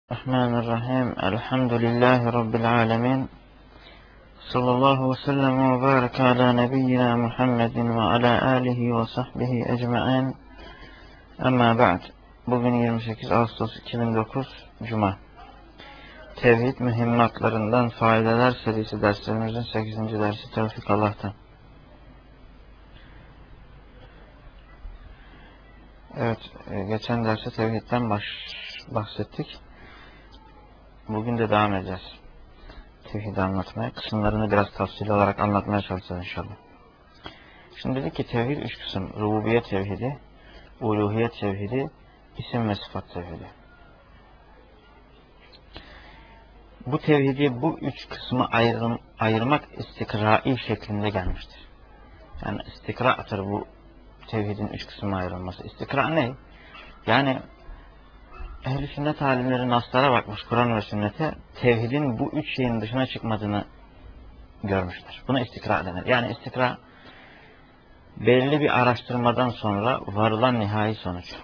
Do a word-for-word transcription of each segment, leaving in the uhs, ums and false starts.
Bismillahirrahmanirrahim. Elhamdülillahi Rabbil alemin. Sallallahu ve sellem ve baraka ala nebiyyina Muhammedin ve ala alihi ve sahbihi ecma'in. Amma ba'd. Bugün yirmi sekiz Ağustos iki bin dokuz Cuma. Tevhid mühimmatlarından faydeler serisi derslerimizin sekizinci dersi Tevfik Allah'tan. Evet, geçen derste tevhidden baş, bahsettik. Bugün de devam edeceğiz. Tevhidi anlatmaya. Kısımlarını biraz tafsili olarak anlatmaya çalışacağız inşallah. Şimdi dedik ki tevhid üç kısım. Rububiyet tevhidi, uluhiyet tevhidi, isim ve sıfat tevhidi. Bu tevhidi bu üç kısmı ayrım, ayırmak istikrai şeklinde gelmiştir. Yani istikra'tır bu tevhidin üç kısmına ayrılması. İstikra ne? Yani ehl-i sünnet alimleri naslara bakmış, Kur'an ve sünnete, tevhidin bu üç şeyin dışına çıkmadığını görmüşler. Buna istikra denir. Yani istikra belli bir araştırmadan sonra varılan nihai sonuç.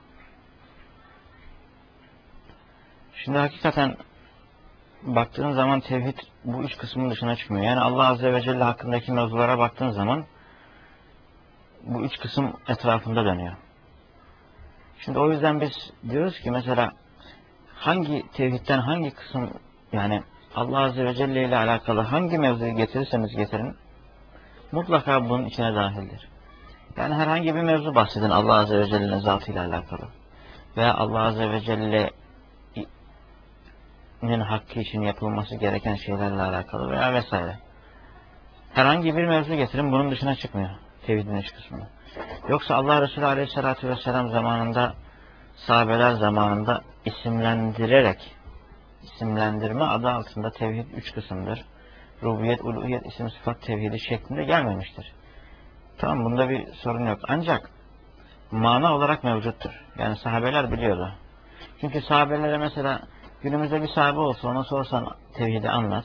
Şimdi hakikaten baktığın zaman tevhid bu üç kısmın dışına çıkmıyor. Yani Allah Azze ve Celle hakkındaki mevzulara baktığın zaman bu üç kısım etrafında dönüyor. Şimdi o yüzden biz diyoruz ki mesela hangi tevhidden hangi kısım, yani Allah Azze ve Celle ile alakalı hangi mevzuyu getirirseniz getirin mutlaka bunun içine dahildir. Yani herhangi bir mevzu bahsedin Allah Azze ve Celle'nin zatıyla alakalı veya Allah Azze ve Celle'nin hakkı için yapılması gereken şeylerle alakalı veya vesaire. Herhangi bir mevzu getirin, bunun dışına çıkmıyor tevhidin üç kısmı. Yoksa Allah Resulü Aleyhisselatü Vesselam zamanında, sahabeler zamanında isimlendirerek, isimlendirme adı altında tevhid üç kısımdır, rububiyet, uluhiyet, isim, sıfat tevhidi şeklinde gelmemiştir. Tamam, bunda bir sorun yok. Ancak mana olarak mevcuttur. Yani sahabeler biliyordu. Çünkü sahabelere mesela günümüzde bir sahabe olsa ona sorsan tevhidi anlat,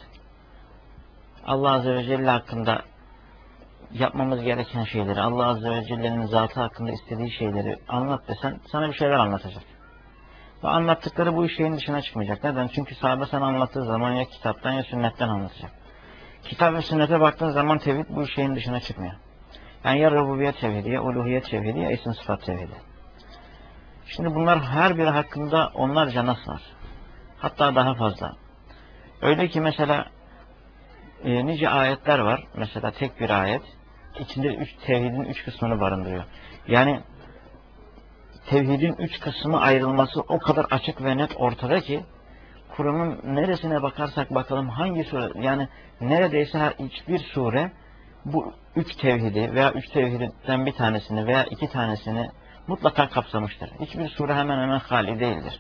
Allah Azze ve Celle hakkında yapmamız gereken şeyleri, Allah Azze ve Celle'nin zatı hakkında istediği şeyleri anlat desen sana bir şeyler anlatacak. Ve anlattıkları bu şeyin dışına çıkmayacak. Neden? Çünkü sahabe sana anlattığı zaman ya kitaptan ya sünnetten anlatacak. Kitap ve sünnete baktığın zaman tevhid bu şeyin dışına çıkmıyor. Yani ya rububiyet tevhidi, ya uluhiyet tevhidi, ya isim sıfat tevhidi. Şimdi bunlar her biri hakkında onlarca nas var. Hatta daha fazla. Öyle ki mesela e, nice ayetler var. Mesela tek bir ayet içinde üç, tevhidin üç kısmını barındırıyor. Yani tevhidin üç kısmı ayrılması o kadar açık ve net ortada ki Kur'an'ın neresine bakarsak bakalım hangi sure, yani neredeyse her hiçbir sure bu üç tevhidi veya üç tevhidden bir tanesini veya iki tanesini mutlaka kapsamıştır. Hiçbir sure hemen hemen hali değildir.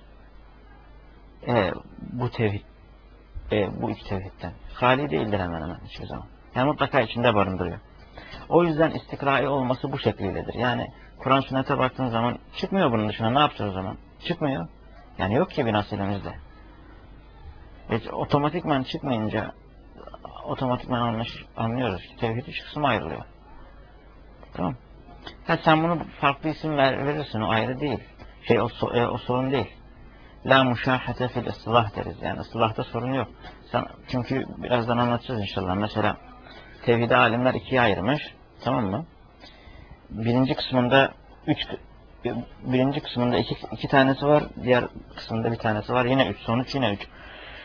E, bu tevhid, e, bu üç tevhidden. Hali değildir hemen hemen hiçbir zaman. Yani mutlaka içinde barındırıyor. O yüzden istikrai olması bu şekildedir. Yani Kur'an sünnete baktığın zaman çıkmıyor bunun dışına. Ne yapacağız o zaman? Çıkmıyor. Yani yok ki bir nas elimizde. E, otomatikman çıkmayınca otomatikman anlıyoruz. Tevhid üç kısma ayrılıyor. Tamam. Ha, sen bunu farklı isim ver, verirsin. O ayrı değil. Şey o, e, o sorun değil. La muşahhate fil ıslah deriz. Yani ıslahta sorun yok. Sen, çünkü birazdan anlatacağız inşallah. Mesela tevhidi alimler ikiye ayırmış. Tamam mı? Birinci kısmında üç, birinci kısmında iki, iki tanesi var. Diğer kısmında bir tanesi var. Yine üç. Sonuç yine üç.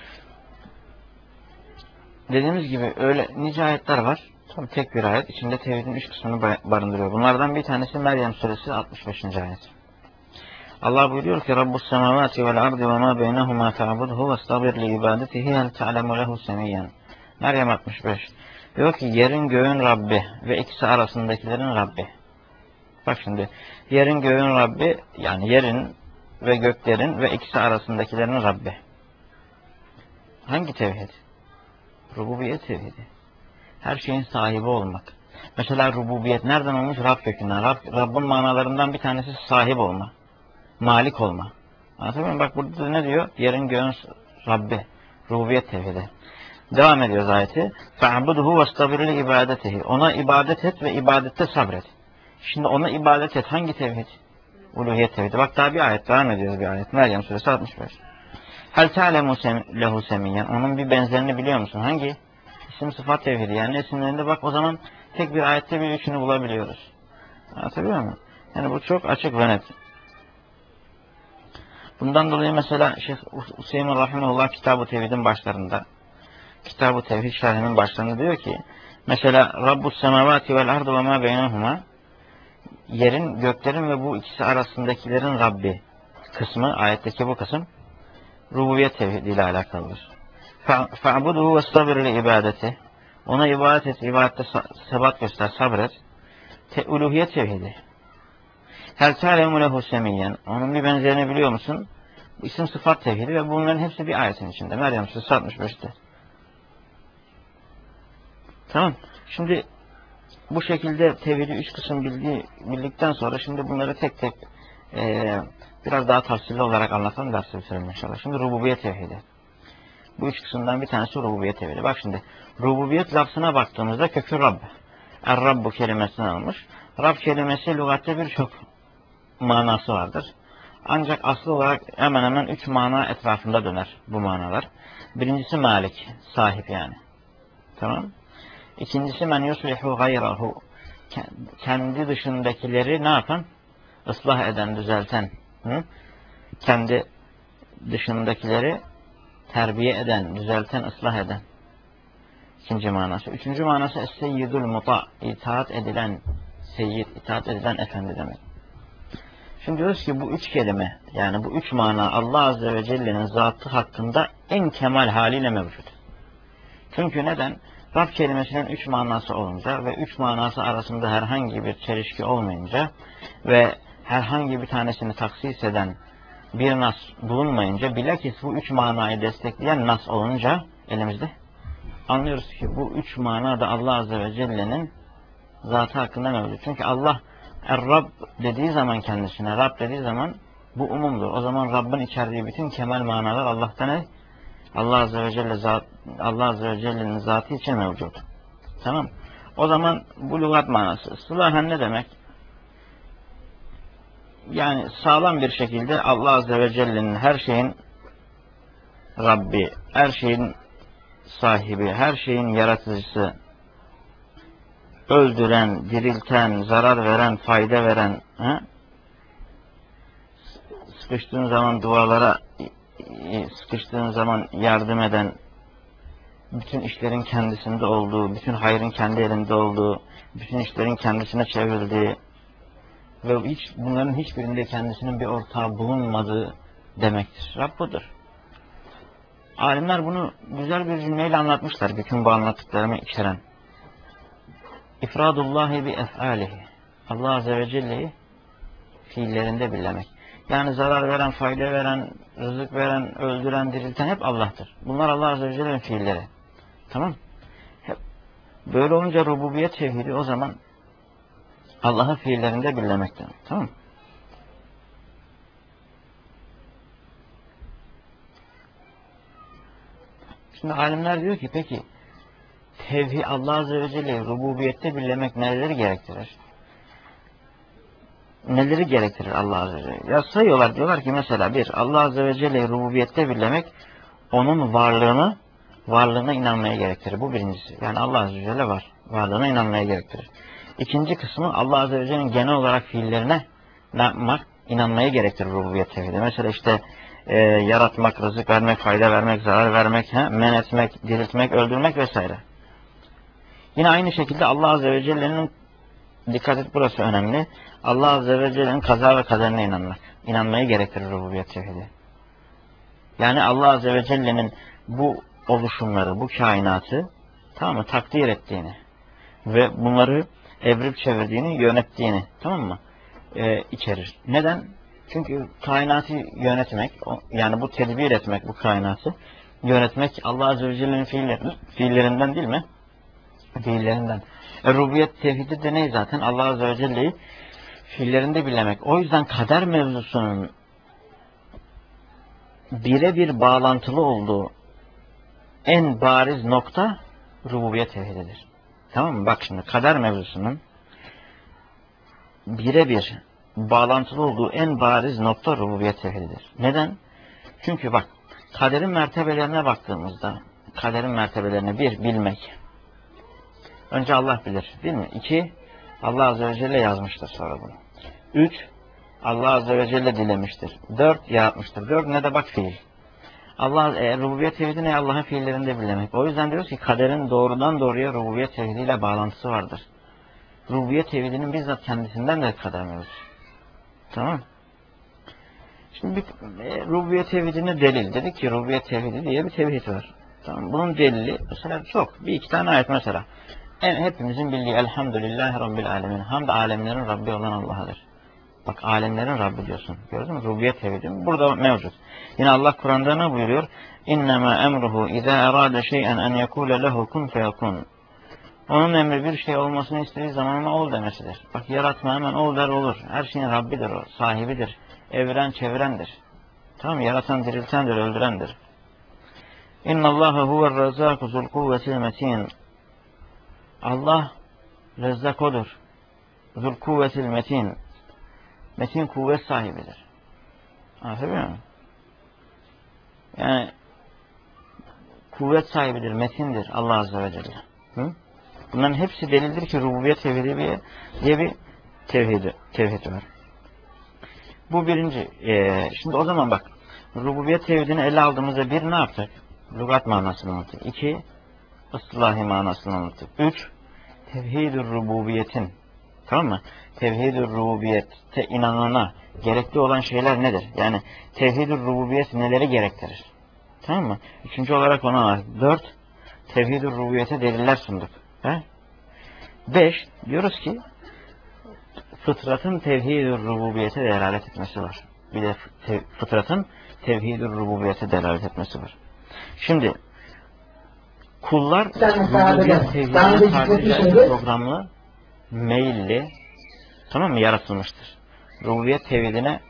Dediğimiz gibi öyle nice ayetler var. Tam tek bir ayet. İçinde tevhidin üç kısmını barındırıyor. Bunlardan bir tanesi Meryem suresi altmış beşinci ayet. Allah buyuruyor ki Rabbus semavati vel ardi ve ma beynehuma fe'budhu vestabir li ibadetihi hel ta'lemu lehu semiyyen. Meryem altmış beş. Diyor ki yerin göğün Rabbi ve ikisi arasındakilerin Rabbi. Bak şimdi yerin göğün Rabbi, yani yerin ve göklerin ve ikisi arasındakilerin Rabbi. Hangi tevhid? Rububiyet tevhidi. Her şeyin sahibi olmak. Mesela rububiyet nereden olmuş? Rab kökünden. Rab, Rabbin manalarından bir tanesi sahip olma. Malik olma. Anlatabiliyor muyum? Bak burada ne diyor? Yerin göğün Rabbi. Rububiyet tevhidi. Devam ediyoruz ayeti. فَعْبُدُهُ وَاسْتَبِرْ لِعِبَادَتِهِ. Ona ibadet et ve ibadette sabret. Şimdi ona ibadet et. Hangi tevhid? Uluhiyet tevhidi. Bak daha bir ayet devam ediyoruz bir ayet. Meryem suresi altmış beş. Hel ta'lemu lehu semiyyen. Onun bir benzerini biliyor musun? Hangi? İsim sıfat tevhidi. Yani isimlerinde bak o zaman tek bir ayette bir üçünü bulabiliyoruz. Anlatabiliyor muyum? Yani bu çok açık ve net. Bundan dolayı mesela Şeyh Hüseyin Rahimullah Kitab-ı Tevhid'in başlarında, Kitab-ı Tevhid şerhinin başlarında diyor ki, mesela Rabbus semavati vel ardu ve ma beynehuma, yerin, göklerin ve bu ikisi arasındakilerin Rabbi kısmı, ayetteki bu kısım rububiyet tevhidi ile alakalıdır. Fa'buduhu ve sabir ile ibadeti, ona ibadet et, ibadette sebat göster, sabret. Te uluhiyet tevhidi. Hel ta'lemu lehu semiyyen. Onun bir benzerini biliyor musun? İsim sıfat tevhidi ve bunların hepsi bir ayetin içinde. Meryem suresi altmış beşte. Tamam. Şimdi bu şekilde tevhidi üç kısım bildiği, bildikten sonra şimdi bunları tek tek e, biraz daha tafsirli olarak anlatan dersi bitirelim inşallah. Şimdi rububiyet tevhidi. Bu üç kısımdan bir tanesi rububiyet tevhidi. Bak şimdi rububiyet lafzına baktığımızda kökü Rabb. Er-Rabbu kelimesinden almış. Rab kelimesi lügatte birçok manası vardır. Ancak asıl olarak hemen hemen üç mana etrafında döner bu manalar. Birincisi malik, sahip yani. Tamam. İkincisi men yuslihu gayrahu. Kendi dışındakileri ne yapan? Islah eden, düzelten. Hı? Kendi dışındakileri terbiye eden, düzelten, ıslah eden. İkinci manası. Üçüncü manası es-seyyidul muta. İtaat edilen seyyid, itaat edilen efendi demek. Şimdi diyoruz ki bu üç kelime, yani bu üç mana Allah Azze ve Celle'nin zatı hakkında en kemal haliyle mevcut. Çünkü neden? Rab kelimesinin üç manası olunca ve üç manası arasında herhangi bir çelişki olmayınca ve herhangi bir tanesini taksis eden bir nas bulunmayınca, bilakis bu üç manayı destekleyen nas olunca elimizde anlıyoruz ki bu üç mana da Allah Azze ve Celle'nin zatı hakkında mevcut. Çünkü Allah Er-Rab dediği zaman kendisine, Rab dediği zaman bu umumdur. O zaman Rabb'in içerdiği bütün kemal manalar Allah'tan ne? Allah Azze ve Celle zat, Allah Azze ve Celle'nin zatı için mevcut. Tamam. O zaman bu lügat manası. Sılahen ne demek? Yani sağlam bir şekilde Allah Azze ve Celle'nin her şeyin Rabbi, her şeyin sahibi, her şeyin yaratıcısı, öldüren, dirilten, zarar veren, fayda veren, he? Sıkıştığın zaman dualara, sıkıştığın zaman yardım eden, bütün işlerin kendisinde olduğu, bütün hayrın kendi elinde olduğu, bütün işlerin kendisine çevrildiği ve hiç bunların hiçbirinde kendisinin bir ortağı bulunmadığı demektir. Rab budur. Alimler bunu güzel bir cümleyle anlatmışlar, bütün bu anlattıklarımı içeren. İfradullahi bi ef'alihi. Allah Azze ve Celle'yi fiillerinde birlemek. Yani zarar veren, fayda veren, rızık veren, öldüren, dirilten hep Allah'tır. Bunlar Allah Azze ve Celle'nin fiilleri. Tamam. Hep böyle olunca rububiyet tevhidi o zaman Allah'ın fiillerinde birlemekten. Tamam. Şimdi alimler diyor ki peki tevhid Allah Azze ve Celle'yi rububiyette birlemek neleri gerektirir? Neleri gerektirir Allah Azze ve Celle? Ya sayıyorlar, diyorlar ki mesela bir, Allah Azze ve Celle'yi rububiyette birlemek onun varlığını, varlığına inanmaya gerektirir. Bu birincisi. Yani Allah Azze ve Celle var. Varlığına inanmaya gerektirir. İkinci kısmı Allah Azze ve Celle'nin genel olarak fiillerine ne yapmak? İnanmaya gerektirir rububiyet tevhidi. Mesela işte e, yaratmak, rızık vermek, fayda vermek, zarar vermek, he, men etmek, diriltmek, öldürmek vesaire. Yine aynı şekilde Allah Azze ve Celle'nin, dikkat et burası önemli, Allah Azze ve Celle'nin kaza ve kaderine inanmak. İnanmayı gerektirir rububiyet tevhidi. Yani Allah Azze ve Celle'nin bu oluşumları, bu kainatı tamam mı, takdir ettiğini ve bunları evrip çevirdiğini, yönettiğini tamam mı ee, içerir. Neden? Çünkü kainatı yönetmek, yani bu tedbir etmek, bu kainatı yönetmek Allah Azze ve Celle'nin fiilleri, fiillerinden değil mi? Fiillerinden. E, rububiyet tevhidi de ne zaten? Allah Azze ve Celle'yi fiillerinde bilemek. O yüzden kader mevzusunun birebir bağlantılı olduğu en bariz nokta rububiyet tevhididir. Tamam mı? Bak şimdi kader mevzusunun birebir bağlantılı olduğu en bariz nokta rububiyet tevhididir. Neden? Çünkü bak kaderin mertebelerine baktığımızda, kaderin mertebelerine bir, bilmek. Önce Allah bilir, değil mi? İki, Allah Azze ve Celle yazmıştır sonra bunu. Üç, Allah Azze ve Celle dilemiştir. Dört, yaratmıştır. Dört, ne de bak fiil. Allah, e, rububiyet tevhidi ne? Allah'ın fiillerinde bilmek. O yüzden diyoruz ki kaderin doğrudan doğruya rububiyet tevhidiyle bağlantısı vardır. Rububiyet tevhidinin bizzat kendisinden de kader mevzusu. Tamam. Şimdi bir, e, rububiyet tevhidine delil. Dedik ki rububiyet tevhidi diye bir tevhid var. Tamam. Bunun delili mesela çok. Bir iki tane ayet mesela. En, hepimizin bildiği Elhamdülillahi Rabbil Alemin. Hamd alemlerin Rabbi olan Allah'adır. Bak alemlerin Rabbi diyorsun. Gördün mü? Rububiyet tevhidi burada mevcut. Yine Allah Kur'an'da ne buyuruyor? İnnemâ emruhu izâ erâde şey'en en yekûle lehu kun feyekûn. Onun emri bir şey olmasını istediği zaman ona ol demesidir. Bak yaratma hemen ol der olur. Her şeyin Rabbidir o. Sahibidir. Evren çevrendir. Tamam mı? Yaratan diriltendir, öldürendir. İnnallâhe huver rezzâku zul kuvvetil metin. Allah rezzak odur. Zul kuvvetil metin. Metin kuvvet sahibidir. Anlatabiliyor muyum? Yani kuvvet sahibidir, metindir Allah Azze ve Celle. Hı? Bunların hepsi delildir ki rububiyet tevhidi diye bir tevhidi, tevhidi var. Bu birinci. Ee, şimdi o zaman bak, rububiyet tevhidini ele aldığımızda bir ne yaptık? Lügat manasını anlattık. İki, ıslahi manasını anlattık. Üç, tevhid-ü rububiyetin, tamam mı? Tevhid-ü rububiyete inanana gerekli olan şeyler nedir? Yani tevhid-ü rububiyet neleri gerektirir? Tamam mı? Üçüncü olarak ona var. Dört, tevhid-ü rububiyete deliller sunduk. He? Beş, diyoruz ki fıtratın tevhid-ü rububiyete delalet etmesi var. Bir de te fıtratın tevhid-ü rububiyete delalet etmesi var. Şimdi kullar rububiyet tevhidine sadece programlı, meyilli, tamam mı, yaratılmıştır. Rububiyet tevhidine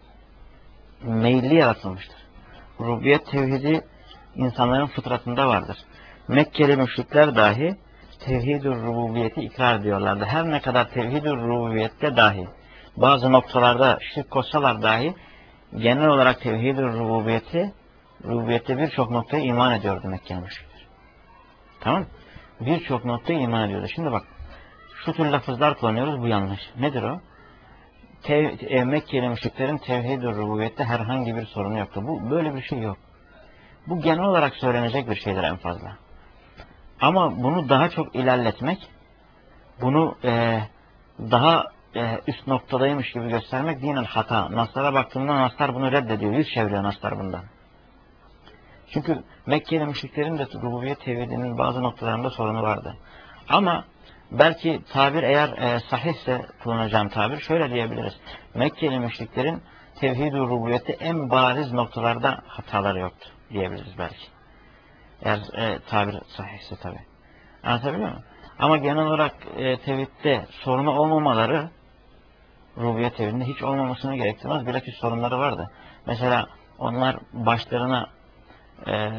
meyilli yaratılmıştır. Rububiyet tevhidi insanların fıtratında vardır. Mekkeli müşrikler dahi tevhid-ü rububiyeti ikrar ediyorlardı. Her ne kadar tevhid-ü rububiyette dahi bazı noktalarda şirk koşsalar dahi genel olarak tevhid-ü rububiyeti rububiyette birçok noktaya iman ediyordu Mekkeli müşrikler. Tamam? Birçok noktaya iman ediyordu. Şimdi bak, şu tür lafızlar kullanıyoruz, bu yanlış. Nedir o? Tev e, Mekkeli müşriklerin tevhid-ü rububiyette herhangi bir sorunu yoktu. Bu böyle bir şey yok. Bu genel olarak söylenecek bir şeydir en fazla. Ama bunu daha çok ilerletmek, bunu e, daha e, üst noktadaymış gibi göstermek dinen hata. Naslara baktığımda Naslar bunu reddediyor. Yüz çeviriyor Naslar bundan. Çünkü Mekkeli müşriklerin de rububiyet tevhidinin bazı noktalarında sorunu vardı. Ama belki tabir eğer e, sahihse kullanacağım tabir şöyle diyebiliriz. Mekkeli müşriklerin tevhid-i rububiyette en bariz noktalarda hataları yoktu diyebiliriz belki. Eğer e, tabir sahihse tabi. Anlatabiliyor muyum? Ama genel olarak e, tevhidde sorunu olmamaları rububiyet tevhidinde hiç olmamasını gerektirmez. Bilakis sorunları vardı. Mesela onlar başlarına e,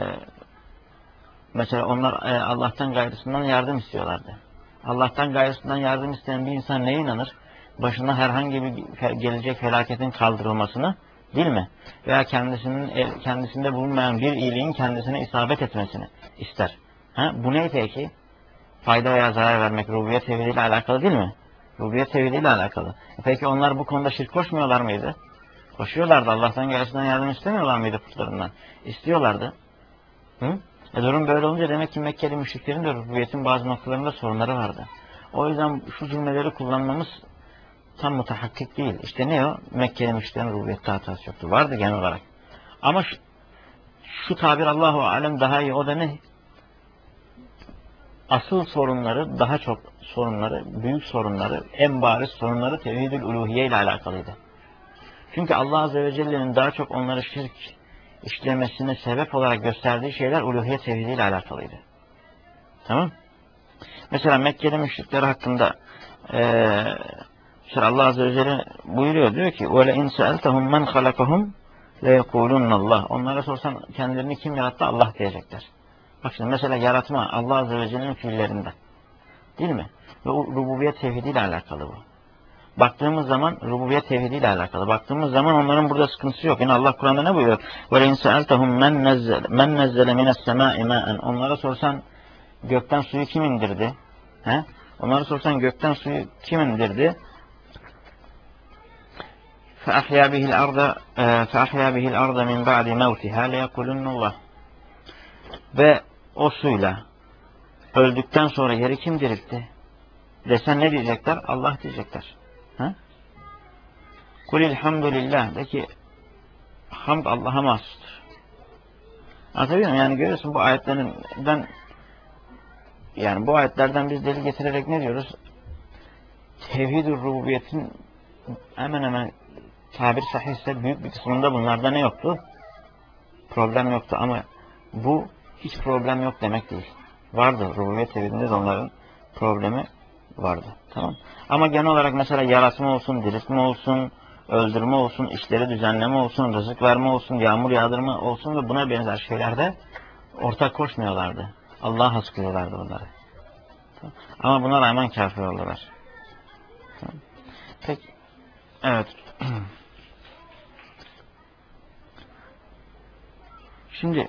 mesela onlar e, Allah'tan gayrısından yardım istiyorlardı. Allah'tan gayrısından yardım isteyen bir insan neye inanır? Başına herhangi bir gelecek felaketin kaldırılmasını, değil mi? Veya kendisinin kendisinde bulunmayan bir iyiliğin kendisine isabet etmesini ister. Ha? Bu ne peki? Fayda veya zarar vermek rububiyet tevhidiyle alakalı değil mi? Rububiyet tevhidiyle alakalı. Peki onlar bu konuda şirk koşmuyorlar mıydı? Koşuyorlardı. Allah'tan gayrısından yardım istemiyorlar mıydı putlarından? İstiyorlardı. Hı? E durum böyle olunca demek ki Mekkeli müşriklerin de rububiyetin bazı noktalarında sorunları vardı. O yüzden şu cümleleri kullanmamız tam mutahakkik değil. İşte ne o? Mekkeli müşriklerin rububiyette hatası yoktu. Vardı genel olarak. Ama şu, şu tabir Allahu alem daha iyi. O da ne? Asıl sorunları, daha çok sorunları, büyük sorunları, en bariz sorunları tevhid-ül uluhiye ile alakalıydı. Çünkü Allah Azze ve Celle'nin daha çok onları şirk işlemesine sebep olarak gösterdiği şeyler uluhiyet tevhidiyle alakalıydı. Tamam? Mesela Mekkeli müşrikler hakkında ee, Allah Azze ve Celle buyuruyor, diyor ki وَلَا اِنْ سَأَلْتَهُمْ مَنْ خَلَقَهُمْ لَيَقُولُنَّ اللّٰهِ Onlara sorsan kendilerini kim yarattı? Allah diyecekler. Bak şimdi mesela yaratma Allah Azze ve Celle'nin fiillerinden. Değil mi? Ve rububiyet tevhidiyle alakalı bu. baktığımız zaman rububiyet tevhidiyle alakalı. Baktığımız zaman onların burada sıkıntısı yok. Yani Allah Kur'an'da ne buyuruyor? وَلَاِنْ سَأَلْتَهُمْ مَنْ نَزَّلَ مَنْ نَزَّلَ مِنَ السَّمَاءِ مَاءً Onlara sorsan gökten suyu kim indirdi? He? Onlara sorsan gökten suyu kim indirdi? فَأَحْيَا بِهِ الْأَرْضَ فَأَحْيَا بِهِ الْأَرْضَ مِنْ بَعْدِ مَوْتِهَا لَيَقُولُنَّ اللّٰهِ Ve o suyla öldükten sonra yeri kim diriltti? Desen ne diyecekler? Allah diyecekler. Ha? Kulilhamdülillah. De ki hamd Allah'a mahsustur. Anlatabiliyor muyum? Yani görüyorsun bu ayetlerinden yani bu ayetlerden biz delil getirerek ne diyoruz? Tevhid-ü rububiyetin hemen hemen tabir sahihse büyük bir kısmında bunlarda ne yoktu? Problem yoktu ama bu hiç problem yok demek değil. Vardı. Rububiyet tevhidinde de onların problemi vardı. Tamam. Ama genel olarak mesela yaratma olsun, diriltme olsun, öldürme olsun, işleri düzenleme olsun, rızık verme olsun, yağmur yağdırma olsun ve buna benzer şeylerde ortak koşmuyorlardı. Allah'a has kılıyorlardı bunları. Tamam. Ama buna rağmen kafir oldular. Tamam. Peki. Evet. Şimdi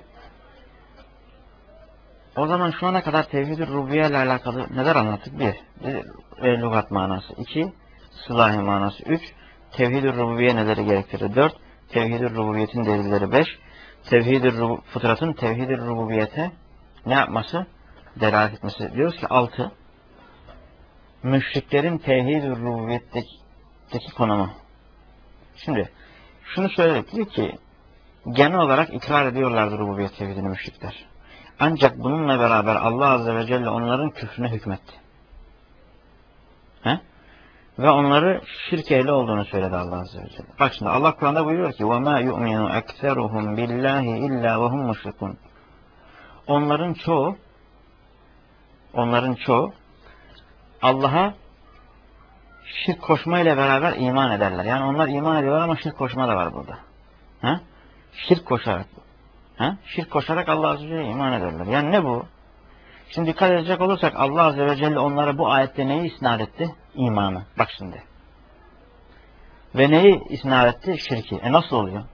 o zaman şu ana kadar tevhid-i rububiyye ile alakalı neler anlattık? Bir, e, lügat manası. İki, sılahi manası. Üç, tevhid-i rububiyye neleri gerektirir? Dört, tevhid-i rububiyetin delilleri. Beş, tevhid-i fıtratın tevhid-i rububiyete ne yapması? Delalet etmesi. Diyoruz ki altı, müşriklerin tevhid-i rububiyetteki konumu. Şimdi şunu söyledik, diyor ki genel olarak ikrar ediyorlardı rububiyet tevhidini müşrikler. Ancak bununla beraber Allah Azze ve Celle onların küfrüne hükmetti. He? Ve onları şirk ehli olduğunu söyledi Allah Azze ve Celle. Bak şimdi Allah Kur'an'da buyuruyor ki وَمَا يُؤْمِنُ اَكْثَرُهُمْ بِاللّٰهِ اِلَّا وَهُمْ مُشْرِكُونَ Onların çoğu onların çoğu Allah'a şirk koşma ile beraber iman ederler. Yani onlar iman ediyorlar ama şirk koşma da var burada. He? Şirk koşarak. Ha? Şirk koşarak Allah Azze ve Celle'ye iman ederler. Yani ne bu? Şimdi dikkat edecek olursak Allah Azze ve Celle onlara bu ayette neyi isnat etti? İmanı. Bak şimdi. Ve neyi isnat etti? Şirki. E nasıl oluyor?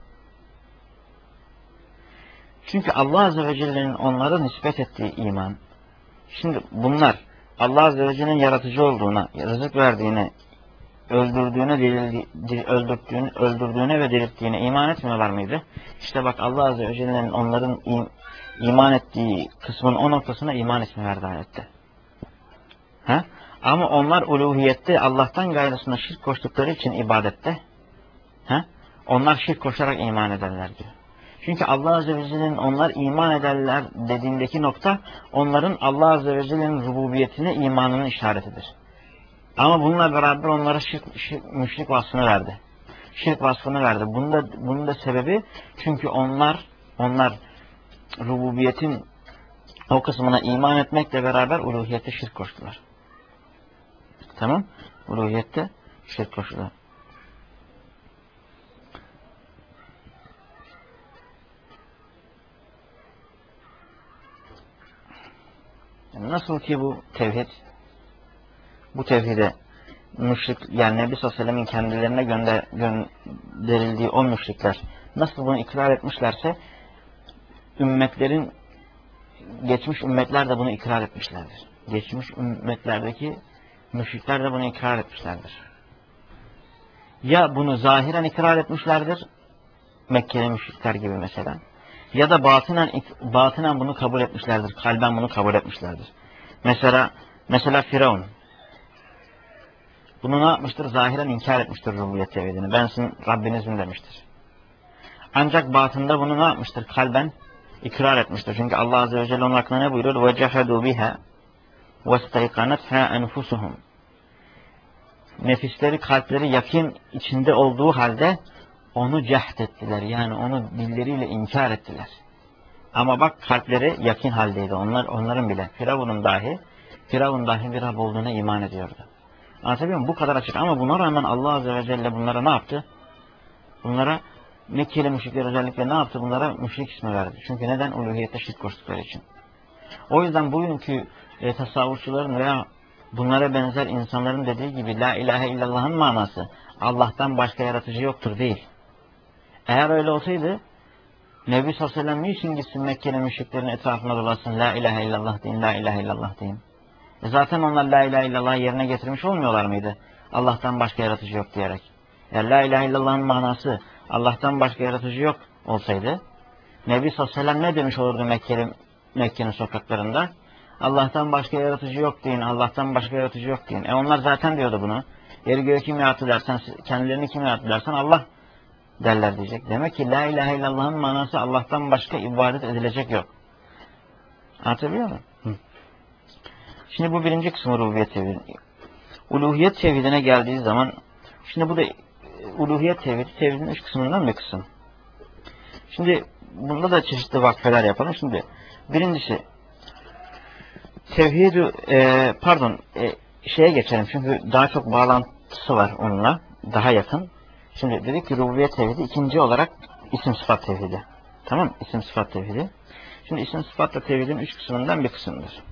Çünkü Allah Azze ve Celle'nin onlara nispet ettiği iman. Şimdi bunlar Allah Azze ve Celle'nin yaratıcı olduğuna, rızık verdiğine, öldürdüğüne, öldürdüğüne, öldürdüğüne ve dirilttiğine iman etmiyorlar mıydı? İşte bak Allah Azze ve Celle'nin onların im, iman ettiği kısmın o noktasına iman ismi verdi ayette. Ha? Ama onlar uluhiyette Allah'tan gayrısına şirk koştukları için ibadette ha? Onlar şirk koşarak iman ederler diyor. Çünkü Allah Azze ve Celle'nin onlar iman ederler dediğindeki nokta onların Allah Azze ve Celle'nin rububiyetine imanının işaretidir. Ama bununla beraber onlara şirk, şirk, müşrik vasfını verdi. Şirk vasfını verdi. Bunun da, bunun da sebebi çünkü onlar onlar rububiyetin o kısmına iman etmekle beraber uluhiyette şirk koştular. Tamam? Uluhiyette şirk koştular. Yani nasıl ki bu tevhid bu tevhide müşrik yani Nebi sallallahu aleyhi ve sellem'in kendilerine gönder, gönderildiği o müşrikler nasıl bunu ikrar etmişlerse ümmetlerin geçmiş ümmetler de bunu ikrar etmişlerdir. Geçmiş ümmetlerdeki müşrikler de bunu ikrar etmişlerdir. Ya bunu zahiren ikrar etmişlerdir Mekkeli müşrikler gibi mesela ya da batinen, batinen bunu kabul etmişlerdir. Kalben bunu kabul etmişlerdir. Mesela mesela Firavun bunu ne yapmıştır? Zahiren inkar etmiştir rububiyet tevhidini. Ben sizin Rabbinizim demiştir. Ancak batında bunu ne yapmıştır? Kalben ikrar etmiştir. Çünkü Allah Azze ve Celle onun hakkında ne buyuruyor? وَجَحَدُوا بِهَا وَاسْتَيْقَنَتْهَا أَنْفُسُهُمْ Nefisleri, kalpleri yakin içinde olduğu halde onu cehd ettiler. Yani onu dilleriyle inkar ettiler. Ama bak kalpleri yakin haldeydi. Onlar, onların bile. Firavun'un dahi, Firavun dahi bir Rab olduğuna iman ediyordu. Anlatabiliyor muyum? Bu kadar açık. Ama buna rağmen Allah Azze ve Celle bunlara ne yaptı? Bunlara Mekkeli müşrikler özellikle ne yaptı? Bunlara müşrik ismi verdi. Çünkü neden? Uluhiyette şirk koştukları için. O yüzden bugünkü e, tasavvufçuların veya bunlara benzer insanların dediği gibi la ilahe illallah'ın manası Allah'tan başka yaratıcı yoktur değil. Eğer öyle olsaydı Nebi sallallahu aleyhi ve sellem niçin gitsin Mekke'nin müşriklerin etrafına dolaşsın, la ilahe illallah deyin, la ilahe illallah deyin. E zaten onlar la ilahe illallah yerine getirmiş olmuyorlar mıydı? Allah'tan başka yaratıcı yok diyerek. Eğer la ilahe illallah'ın manası Allah'tan başka yaratıcı yok olsaydı, Nebi sallallahu aleyhi ve sellem ne demiş olurdu Mekke'nin Mekke'nin sokaklarında? Allah'tan başka yaratıcı yok deyin, Allah'tan başka yaratıcı yok deyin. E onlar zaten diyordu bunu. Yeri göğü kim yarattı dersen, kendilerini kim yarattı dersen Allah derler diyecek. Demek ki la ilahe illallah'ın manası Allah'tan başka ibadet edilecek yok. Anlatabiliyor muyum? Hı. Şimdi bu birinci kısmı rububiyet tevhidi. Uluhiyet tevhidine geldiği zaman, şimdi bu da uluhiyet tevhidi, tevhidin üç kısmından bir kısım. Şimdi bunda da çeşitli vakfeler yapalım. Şimdi birincisi tevhid, e, pardon e, şeye geçelim çünkü daha çok bağlantısı var onunla, daha yakın. Şimdi dedik ki rububiyet tevhidi, ikinci olarak isim sıfat tevhidi. Tamam, isim sıfat tevhidi. Şimdi isim sıfatla tevhidin üç kısmından bir kısımdır.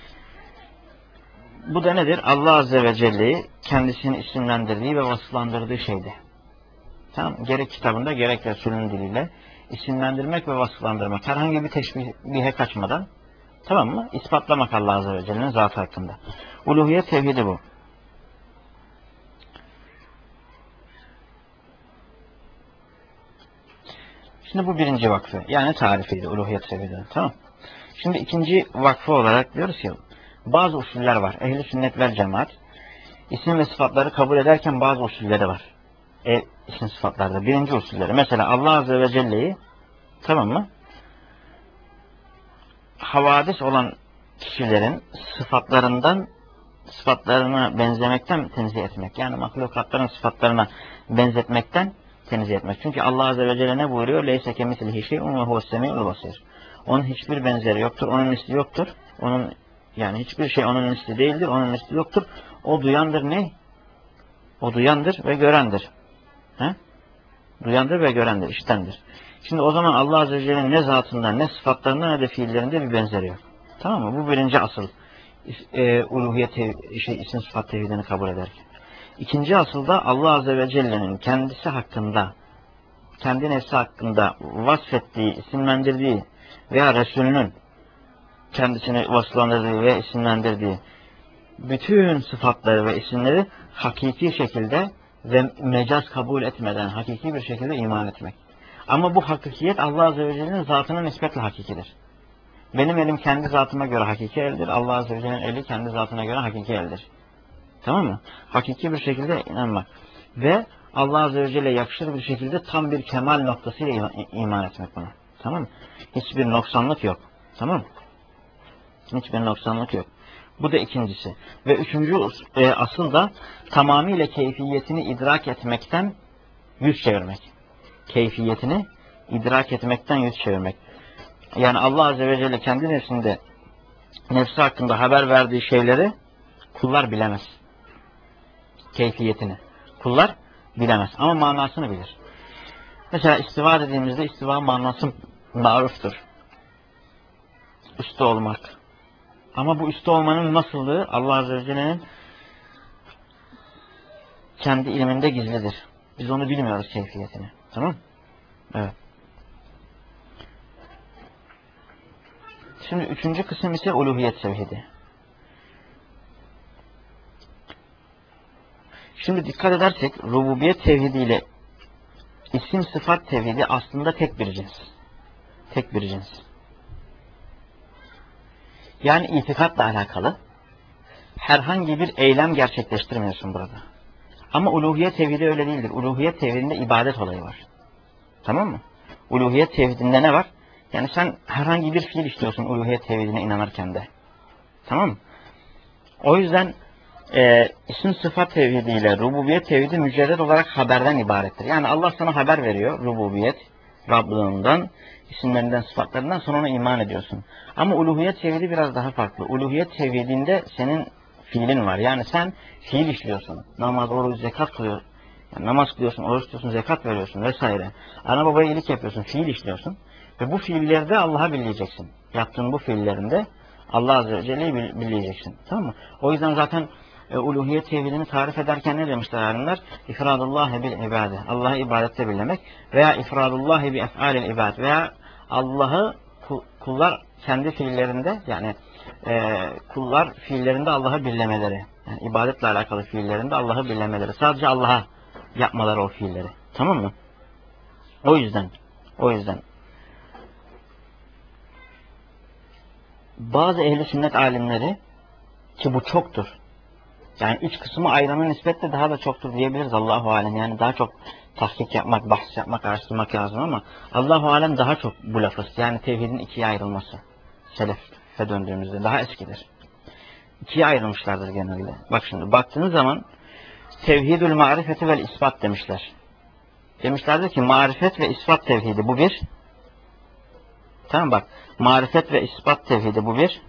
Bu da nedir? Allah Azze ve Celle'yi kendisini isimlendirdiği ve vasıflandırdığı şeydi. Tamam, gerek kitabında gerek Resulünün diliyle isimlendirmek ve vasıflandırmak, herhangi bir teşbihe kaçmadan, tamam mı? İspatlamak Allah Azze ve Celle'nin zatı hakkında. Uluhiyet tevhidi bu. Şimdi bu birinci vakfı. Yani tarifiydi uluhiyet tevhidi. Tamam. Şimdi ikinci vakfı olarak diyoruz ki bazı usuller var. Ehl-i sünnet vel cemaat isim ve sıfatları kabul ederken bazı usulleri var. E, isim sıfatlarda. Birinci usulleri. Mesela Allah Azze ve Celle'yi, tamam mı? Havadis olan kişilerin sıfatlarından sıfatlarına benzemekten tenzih etmek. Yani mahlukatların sıfatlarına benzetmekten tenzih etmek. Çünkü Allah Azze ve Celle ne buyuruyor? Leyse kemislihi şey'un ve huves-semi'ul basir. Onun hiçbir benzeri yoktur. Onun misli yoktur. Onun yani hiçbir şey onun misli değildir. Onun misli yoktur. O duyandır ne? O duyandır ve görendir. He? Duyandır ve görendir, iştendir. Şimdi o zaman Allah Azze ve Celle'nin ne zatından, ne sıfatlarından, ne de fiillerinde bir benzeri yok. Tamam mı? Bu birinci asıl. E, uluhiyet, şey, isim sıfat tevhidini kabul ederken. İkinci asıl da Allah Azze ve Celle'nin kendisi hakkında, kendi nefsi hakkında vasfettiği, isimlendirdiği veya Resulünün kendisini vasıflandırdığı ve isimlendirdiği bütün sıfatları ve isimleri hakiki şekilde ve mecaz kabul etmeden hakiki bir şekilde iman etmek. Ama bu hakikiyet Allah Azze ve Celle'nin zatına nispetle hakikidir. Benim elim kendi zatıma göre hakiki eldir. Allah Azze ve Celle'nin eli kendi zatına göre hakiki eldir. Tamam mı? Hakiki bir şekilde inanmak. Ve Allah Azze ve Celle yakışır bir şekilde tam bir kemal noktasıyla iman etmek buna. Tamam mı? Hiçbir noksanlık yok. Tamam mı? Hiçbir noksanlık yok. Bu da ikincisi. Ve üçüncü e, asıl da tamamıyla keyfiyetini idrak etmekten yüz çevirmek. Keyfiyetini idrak etmekten yüz çevirmek. Yani Allah Azze ve Celle kendi nefsinde, nefsi hakkında haber verdiği şeyleri kullar bilemez. Keyfiyetini. Kullar bilemez. Ama manasını bilir. Mesela istiva dediğimizde istiva manası maruftur. Üstü olmak. Ama bu üstü olmanın nasıllığı Allah Azze ve Celle'nin kendi ilminde gizlidir. Biz onu bilmiyoruz keyfiyetini. Tamam? Evet. Şimdi üçüncü kısım ise uluhiyet tevhidi. Şimdi dikkat edersek rububiyet tevhidi ile isim sıfat tevhidi aslında tek bir cins. Tek bir cins. Yani itikatla alakalı herhangi bir eylem gerçekleştirmiyorsun burada. Ama uluhiyet tevhidi öyle değildir. Uluhiyet tevhidinde ibadet olayı var. Tamam mı? Uluhiyet tevhidinde ne var? Yani sen herhangi bir fiil işliyorsun uluhiyet tevhidine inanırken de. Tamam mı? O yüzden e, isim sıfat tevhidi ile rububiyet tevhidi mücerred olarak haberden ibarettir. Yani Allah sana haber veriyor rububiyet, Rablığından, isimlerinden, sıfatlarından, sonra ona iman ediyorsun. Ama uluhiyet tevhidi biraz daha farklı. Uluhiyet tevhidinde senin fiilin var. Yani sen fiil işliyorsun. Namaz, oruç, zekat kılıyor. Yani namaz kılıyorsun, oruç tutuyorsun, zekat veriyorsun vesaire. Ana babaya iyilik yapıyorsun, fiil işliyorsun. Ve bu fiillerde Allah'a birleyeceksin. Yaptığın bu fiillerinde Allah Azze ve Celle'yi bileyeceksin. Tamam mı? O yüzden zaten e, uluhiyet tevhidini tarif ederken ne demişler alimler? İfradullahi bil ibade. Allah'ı ibadette birlemek veya ifradullahi bi ef'alil ibad veya Allah'ı kullar kendi fiillerinde yani e, kullar fiillerinde Allah'ı birlemeleri. Yani ibadetle alakalı fiillerinde Allah'ı birlemeleri. Sadece Allah'a yapmaları o fiilleri. Tamam mı? O yüzden o yüzden bazı ehli sünnet alimleri ki bu çoktur. Yani üç kısmı ayrana nispetle daha da çoktur diyebiliriz Allahu alem. Yani daha çok tahkik yapmak, bahs yapmak, araştırmak lazım ama Allahu alem daha çok bu lafız. Yani tevhidin ikiye ayrılması. Selefe döndüğümüzde daha eskidir. İkiye ayrılmışlardır genelde. Bak şimdi baktığınız zaman tevhidül marifeti vel ispat demişler. Demişlerdir ki marifet ve ispat tevhidi bu bir. Tamam bak. Marifet ve ispat tevhidi bu bir.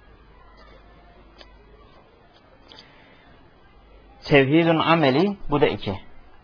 Tevhidun ameli bu da iki.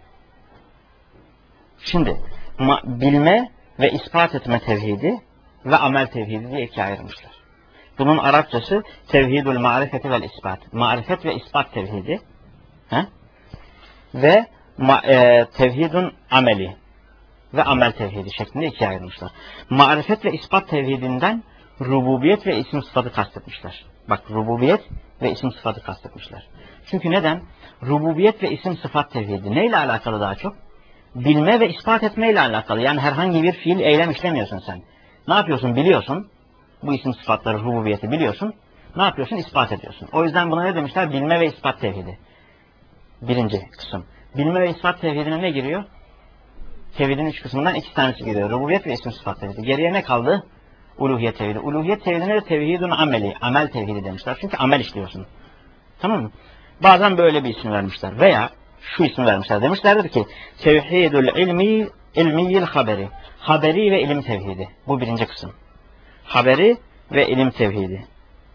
Şimdi bilme ve ispat etme tevhidi ve amel tevhidi diye ikiye ayrılmışlar. Bunun Arapçası tevhidul marifeti vel ispat. Marifet ve ispat tevhidi. He? Ve ma, e, tevhidun ameli ve amel tevhidi şeklinde ikiye ayrılmışlar. Marifet ve ispat tevhidinden rububiyet ve isim sıfatı kastetmişler. Bak rububiyet ve isim sıfatı kastetmişler. Çünkü neden? Rububiyet ve isim sıfat tevhidi neyle alakalı daha çok? Bilme ve ispat etmeyle alakalı. Yani herhangi bir fiil, eylem işlemiyorsun sen. Ne yapıyorsun? Biliyorsun. Bu isim sıfatları, rububiyeti biliyorsun. Ne yapıyorsun? İspat ediyorsun. O yüzden buna ne demişler? Bilme ve ispat tevhidi. Birinci kısım. Bilme ve ispat tevhidine ne giriyor? Tevhidin üç kısmından iki tanesi giriyor. Rububiyet ve isim sıfat tevhidi. Geriye ne kaldı? Uluhiyet tevhidi. Uluhiyet tevhidine de tevhidun ameli. Amel tevhidi demişler. Çünkü amel işliyorsun. Tamam mı? Bazen böyle bir isim vermişler. Veya şu isim vermişler. Demişlerdir ki tevhidul ilmi ilmiyil haberi. Haberi ve ilim tevhidi. Bu birinci kısım. Haberi ve ilim tevhidi.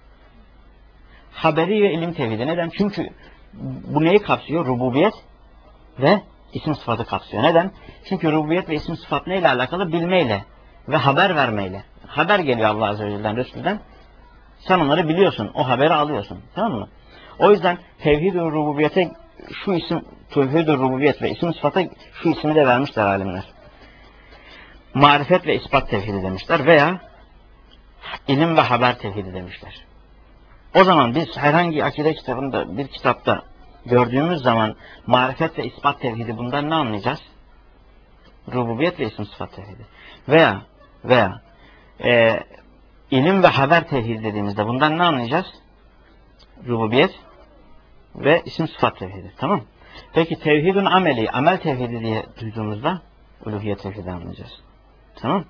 Haberi ve ilim tevhidi. Neden? Çünkü bu neyi kapsıyor? Rububiyet ve isim sıfatı kapsıyor. Neden? Çünkü rububiyet ve isim sıfat neyle alakalı? Bilmeyle ve haber vermeyle. Haber geliyor Allah Azze ve Celle'den, Resul'den. Sen onları biliyorsun. O haberi alıyorsun. Tamam mı? O yüzden tevhid-i rububiyete şu isim, tevhid-i rububiyet ve isim sıfata şu ismi de vermişler alimler. Marifet ve ispat tevhidi demişler veya ilim ve haber tevhidi demişler. O zaman biz herhangi akide kitabında, bir kitapta gördüğümüz zaman marifet ve ispat tevhidi bundan ne anlayacağız? Rububiyet ve isim sıfat tevhidi. Veya veya e, ilim ve haber tevhidi dediğimizde bundan ne anlayacağız? Rububiyet ve isim sıfat tevhidi. Tamam. Peki tevhidun ameli, amel tevhidi diye duyduğumuzda uluhiyet tevhidi anlayacağız. Tamam.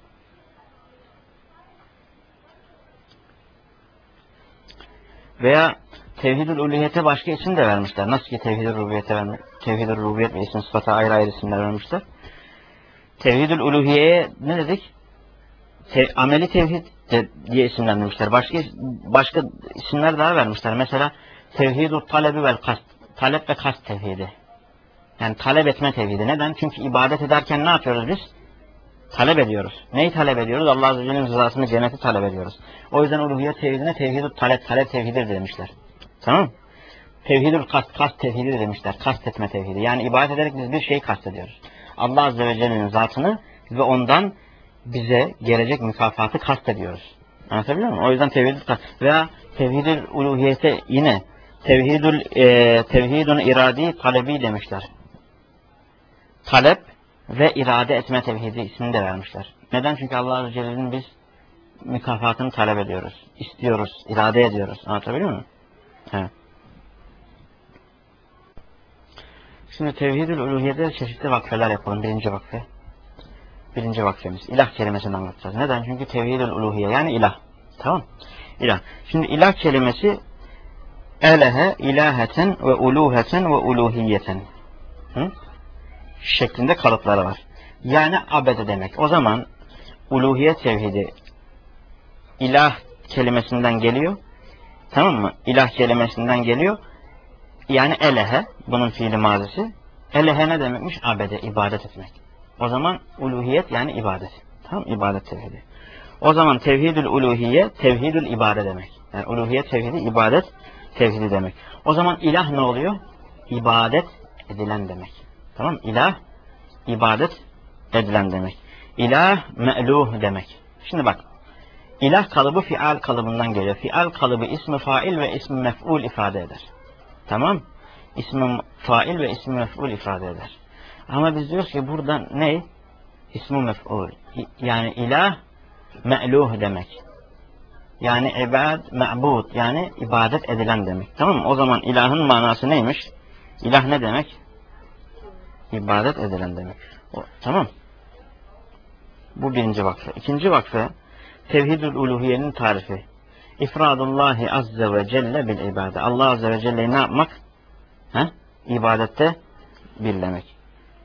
Veya tevhid-ül uluhiyete başka isim de vermişler. Nasıl ki tevhid-ül rububiyete vermiş, tevhid-ül rububiyet ve isim sıfata ayrı ayrı isimler vermişler. Tevhid-ül uluhiyeye ne dedik? Te ameli tevhid de, diye isimlendirmişler. Başka başka isimler daha vermişler. Mesela tevhid-ül talebi vel kast. Talep ve kast tevhidi. Yani talep etme tevhidi. Neden? Çünkü ibadet ederken ne yapıyoruz biz? Talep ediyoruz. Neyi talep ediyoruz? Allah Azze ve Celle'nin rızasını, cenneti talep ediyoruz. O yüzden uluhiyet tevhidine tevhid-ül talep, talep tevhidir demişler. Tamam. Tevhid-ül kast, kast tevhidi demişler. Kast etme tevhidi. Yani ibadet ederek biz bir şeyi kastediyoruz. Allah Azze ve Celle'nin zatını ve ondan bize gelecek mükafatı kastediyoruz. Anlatabiliyor muyum? O yüzden tevhid-ül kast veya tevhid-ül uluhiyete yine tevhid-ül e, tevhid-ül iradi talebi demişler. Talep ve irade etme tevhidi ismini de vermişler. Neden? Çünkü Allah Azze ve Celle'nin biz mükafatını talep ediyoruz. İstiyoruz, irade ediyoruz. Anlatabiliyor muyum? Evet. Şimdi tevhid-ül uluhiyede çeşitli vakfeler yapalım. Birinci vakfe. Birinci vakfemiz. İlah kelimesini anlatacağız. Neden? Çünkü tevhid-ül uluhiye yani ilah. Tamam. İlah. Şimdi ilah kelimesi elehe, ilaheten ve uluheten ve uluhiyeten. Hı? Şeklinde kalıpları var. Yani abede demek. O zaman uluhiyet tevhidi ilah kelimesinden geliyor. Tamam mı? İlah kelimesinden geliyor. Yani elehe, bunun fiili mazisi. Elehe ne demekmiş? Abede, ibadet etmek. O zaman uluhiyet yani ibadet. Tamam, ibadet tevhidi. O zaman tevhidül uluhiye, tevhidül ibade demek. Yani uluhiye tevhidi, ibadet tevhidi demek. O zaman ilah ne oluyor? İbadet edilen demek. Tamam? İlah, ibadet edilen demek. İlah, me'luh demek. Şimdi bak. İlah kalıbı fial kalıbından geliyor. Fial kalıbı ismi fail ve ismi mef'ul ifade eder. Tamam? İsmi fail ve ismi mef'ul ifade eder. Ama biz diyoruz ki burada ne? İsmi mef'ul. Yani ilah, me'luh demek. Yani ibad, me'bud. Yani ibadet edilen demek. Tamam mı? O zaman ilahın manası neymiş? İlah ne demek? İbadet edilen demek. O, tamam. Bu birinci vakfe. İkinci vakfe, tevhidül uluhiyenin tarifi. İfradullahi azze ve celle bil ibade. Allah azze ve celle'yi ne yapmak? He? İbadette birlemek.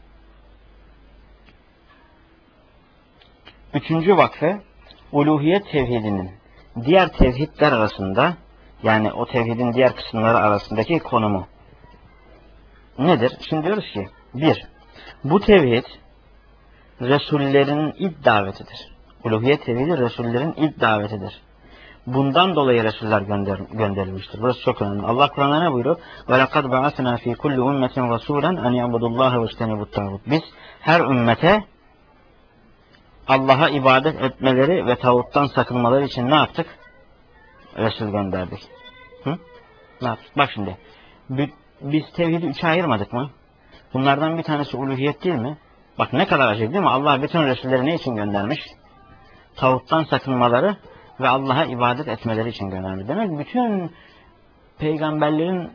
Üçüncü vakfe, uluhiyet tevhidinin diğer tevhidler arasında, yani o tevhidin diğer kısımları arasındaki konumu nedir? Şimdi diyoruz ki, bir, bu tevhid Resullerin ilk davetidir. Uluhiyet tevhidi Resullerin ilk davetidir. Bundan dolayı Resuller gönder, gönderilmiştir. Burası çok önemli. Allah Kur'an'da ne buyuruyor? وَلَقَدْ بَعَثْنَا ف۪ي كُلِّ اُمَّةٍ رَسُولًا اَنْ يَعْبُدُ اللّٰهَ وَاجْتَنِبُ الطَّاغُوتَ. Biz her ümmete Allah'a ibadet etmeleri ve tağuttan sakınmaları için ne yaptık? Resul gönderdik. Hı? Ne yaptık? Bak şimdi. Biz tevhidi üçe ayırmadık mı? Bunlardan bir tanesi uluhiyet değil mi? Bak ne kadar acayip değil mi? Allah bütün Resulleri ne için göndermiş? Tağuttan sakınmaları ve Allah'a ibadet etmeleri için göndermiş. Demek bütün peygamberlerin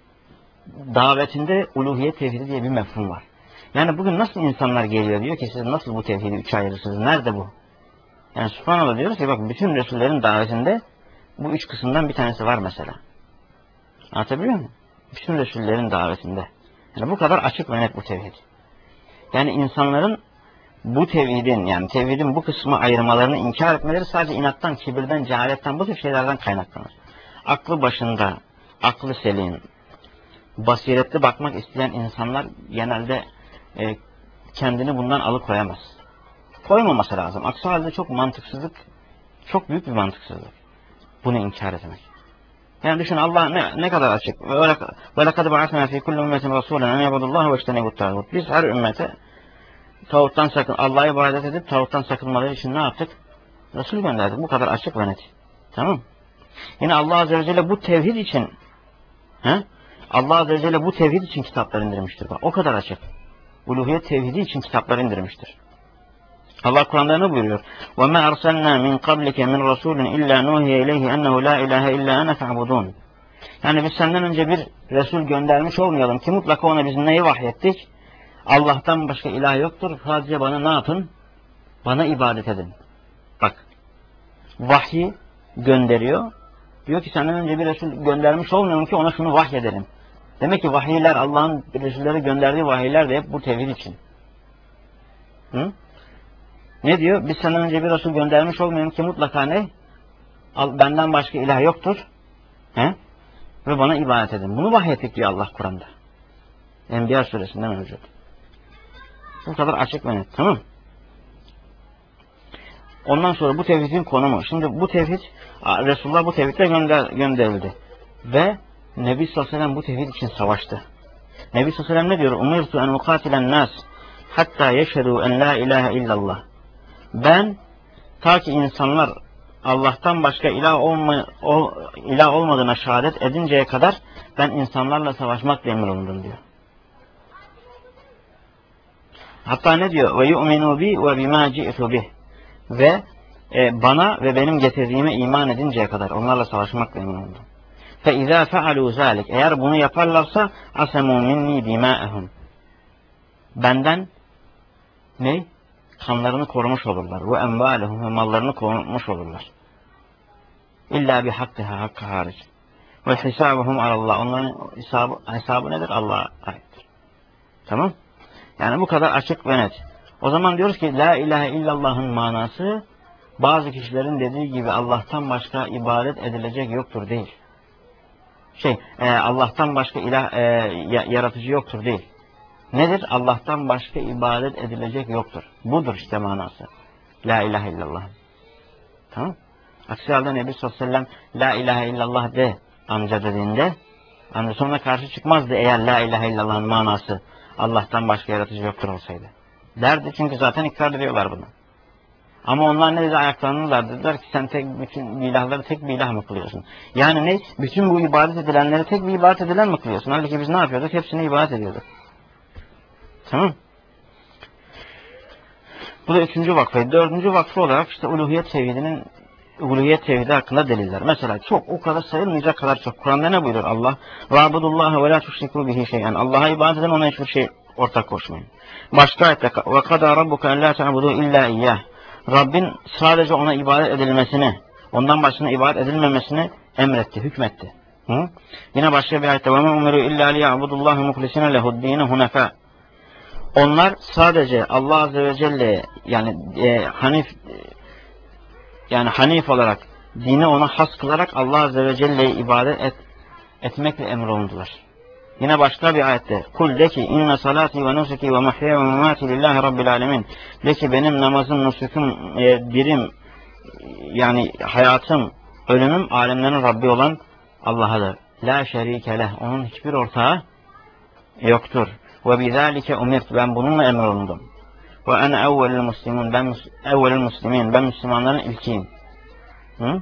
davetinde uluhiyet tevhidi diye bir mefhum var. Yani bugün nasıl insanlar geliyor diyor ki siz nasıl bu tevhidi üçe ayırırsınız? Nerede bu? Yani subhanallah diyoruz ki bak bütün Resullerin davetinde bu üç kısımdan bir tanesi var mesela. Anlatabiliyor muyum? Bütün Resullerin davetinde. Yani bu kadar açık ve net bu tevhid. Yani insanların bu tevhidin, yani tevhidin bu kısmı ayırmalarını inkar etmeleri sadece inattan, kibirden, cehaletten, bu tür şeylerden kaynaklanır. Aklı başında, aklı selim, basiretli bakmak isteyen insanlar genelde e, kendini bundan alıkoyamaz. Koymaması lazım. Aksi halde çok mantıksızlık, çok büyük bir mantıksızlık. Bunu inkar etmek. Yani düşün Allah ne, ne kadar açık. وَلَقَدْ بَعَثْنَا ف۪ي كُلِّ اُمَّةٍ رَسُولًا اَنْ يَعْبُدُ اللّٰهَ وَاجْتَنِبُ الطَّاغُوتَ. Biz her ümmete tağuttan sakın, Allah'a ibadet edip tağuttan sakınmaları için ne yaptık? Resul gönderdik. Bu kadar açık ve net. Tamam. Yine Allah Azze ve Celle bu tevhid için he? Allah Azze ve Celle bu tevhid için kitaplar indirmiştir. Bak, o kadar açık. Uluhiyet tevhidi için kitaplar indirmiştir. Allah Kur'an'da ne buyuruyor? وَمَا أَرْسَلْنَا مِنْ قَبْلِكَ مِنْ رَسُولٍ إِلَّا نُوحِيَ إِلَيْهِ أَنَّهُ لَا إِلَٰهَ إِلَّا أَنَا فَاعْبُدُونَ. Yani biz senden önce bir Resul göndermiş olmayalım ki mutlaka ona biz neyi vahyettik? Allah'tan başka ilah yoktur. Sadece bana ne yapın? Bana ibadet edin. Bak. Vahyi gönderiyor. Diyor ki senden önce bir Resul göndermiş olmayalım ki ona şunu vahyedelim. Demek ki vahiyler, Allah'ın Resulleri gönderdiği vahiyler de hep bu tevhid için. Hı? Ne diyor? Biz senden önce bir Resul göndermiş olmayalım ki mutlaka ne? Benden başka ilah yoktur. He? Ve bana ibadet edin. Bunu vahyettik diyor Allah Kur'an'da. Enbiya suresinde mevcut. Bu kadar açık ve net. Tamam. Ondan sonra bu tevhidin konumu. Şimdi bu tevhid, Resulullah bu tevhidle gönder, gönderildi. Ve Nebi sallallahu aleyhi ve sellem bu tevhid için savaştı. Nebi sallallahu aleyhi ve sellem ne diyor? Umirtu en ukatilen nas hatta yeşhedû en la ilahe illallah. Ben ta ki insanlar Allah'tan başka ilah, olma, o, ilah olmadığına şehadet edinceye kadar ben insanlarla savaşmakla emrolundum diyor. Hatta ne diyor? Ve yu'minu bi ve bima ci'tu bih. Ve e, bana ve benim getirdiğime iman edinceye kadar onlarla savaşmakla emrolundum. Fe izâ fealû zâlik. Eğer bunu yaparlarsa asemû minni dimâehum. Benden ne? Kanlarını korumuş olurlar. Ve envâlehum, ve mallarını korumuş olurlar. İlla bi hakkiha, hakkı hariç. Ve hisâbuhum alallah. Onların hesabı, hesabı nedir? Allah'a aittir. Tamam? Yani bu kadar açık ve net. O zaman diyoruz ki la ilahe illallah'ın manası bazı kişilerin dediği gibi Allah'tan başka ibadet edilecek yoktur değil. Şey, e, Allah'tan başka ilah e, yaratıcı yoktur değil. Nedir? Allah'tan başka ibadet edilecek yoktur. Budur işte manası. La ilahe illallah. Tamam. Aksi halde Nebi sallallahu aleyhi ve sellem la ilahe illallah de amca dediğinde amca sonra karşı çıkmazdı eğer la ilahe illallah'ın manası Allah'tan başka yaratıcı yoktur olsaydı. Derdi çünkü zaten ikrar ediyorlar bunu. Ama onlar ne dedi? Ayaklanırlar. Dediler ki sen tek bütün ilahları tek bir ilah mı kılıyorsun? Yani ne? Bütün bu ibadet edilenleri tek bir ibadet edilen mi kılıyorsun? Halbuki biz ne yapıyorduk? Hepsini ibadet ediyorduk. Tamam. Bu da üçüncü vakfıydı. Dördüncü vakfı olarak işte uluhiyet tevhidinin uluhiyet tevhidi hakkında deliller. Mesela çok o kadar sayılmayacak kadar çok. Kur'an'da ne buyuruyor Allah? وَعَبُدُ ve la تُشْرِكُوا bihi şey'en. Allah'a ibadet edin, ona hiçbir şey ortak koşmayın. Başka ayette وَقَدَى رَبُّكَ اَنْ لَا تَعْبُدُوا اِلَّا اِيَّهِ. Rabbin sadece ona ibadet edilmesini, ondan başına ibadet edilmemesini emretti, hükmetti. Hı? Yine başka bir ayette وَمَا اُمِرُوا اِلَّا لِيَعْبُدُ اللّٰهِ مُخْلِسِينَ لَهُ الدِّينَ هُنَفَاءَ. Onlar sadece Allah Azze ve Celle yani e, Hanif e, yani Hanif olarak dini ona has kılarak Allah Azze ve Celle'ye ibadet et, etmekle emrolundular. Yine başka bir ayette kul de ki inne salati ve nusuki ve mahya ve mamati lillahi rabbil alemin. De ki benim namazım, nusuküm, e, dirim yani hayatım, ölümüm alemlerin Rabbi olan Allah'adır. La şerike leh. Onun hiçbir ortağı yoktur. Ve bizalike umirt. Ben bununla emrolundum. Ve ene evvelül muslimin. Ben evvelül muslimin. Ben Müslümanların ilkiyim. Hı?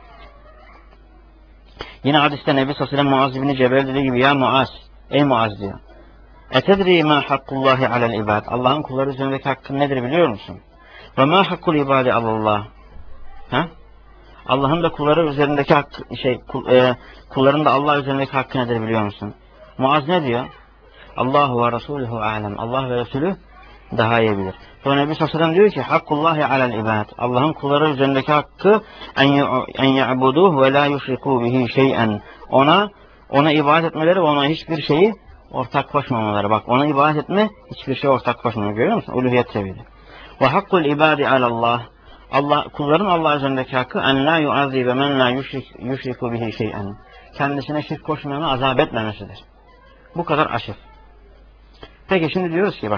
Yine hadiste Nebi sallallahu aleyhi ve sellem Muaz ibn Cebel dediği gibi ya Muaz, ey Muaz diyor. Etedri ma hakkullahi alel ibad. Allah'ın kulları üzerindeki hakkı nedir biliyor musun? Ve ma hakkul ibadi alallah. Ha? Allah'ın da kulları üzerindeki hakkı şey kul, e, kulların da Allah üzerindeki hakkı nedir biliyor musun? Muaz ne diyor? Allahu ve Resuluhu alem. Allah ve Resulü daha iyi bilir. Sonra Nebi sallallahu aleyhi ve sellem diyor ki hakkullahi alel ibad. Allah'ın kulları üzerindeki hakkı en ya'buduhu ve la yushriku bihi şey'en. Ona ona ibadet etmeleri ve ona hiçbir şeyi ortak koşmamaları. Bak ona ibadet etme, hiçbir şeye ortak koşmamaları. Görüyor musun? Uluhiyet tevhidi. Ve hakkul ibadi alallah. Allah kulların Allah üzerindeki hakkı en la yu'azibe men la yushriku bihi şey'en. Kendisine şirk koşmayanı azap etmemesidir. Bu kadar aşık. Peki şimdi diyoruz ki bak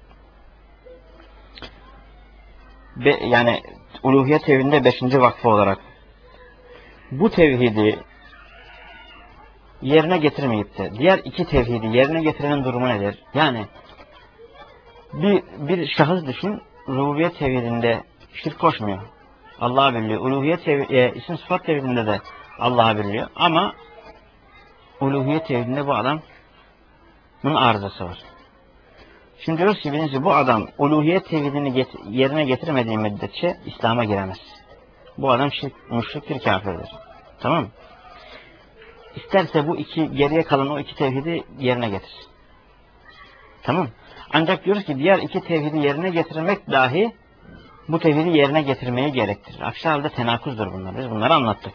Be, yani uluhiyet tevhidinde beşinci vakfı olarak bu tevhidi yerine getirmeyip de diğer iki tevhidi yerine getirenin durumu nedir? Yani bir, bir şahıs düşün, rububiyet tevhidinde şirk koşmuyor. Allah'a birliyor. Uluhiyet tevhidi, e, isim sıfat tevhidinde de Allah'a birliyor. Ama uluhiyet tevhidinde bu adamın arızası var. Şimdi diyoruz ki birinci bu adam uluhiyet tevhidini get yerine getirmediği müddetçe İslam'a giremez. Bu adam şirk, müşriktir, kafirdir. Tamam mı? İsterse bu iki geriye kalan o iki tevhidi yerine getir. Tamam. Ancak diyoruz ki diğer iki tevhidi yerine getirmek dahi bu tevhidi yerine getirmeyi gerektirir. Aksi halde tenakuzdur bunlar. Biz bunları anlattık.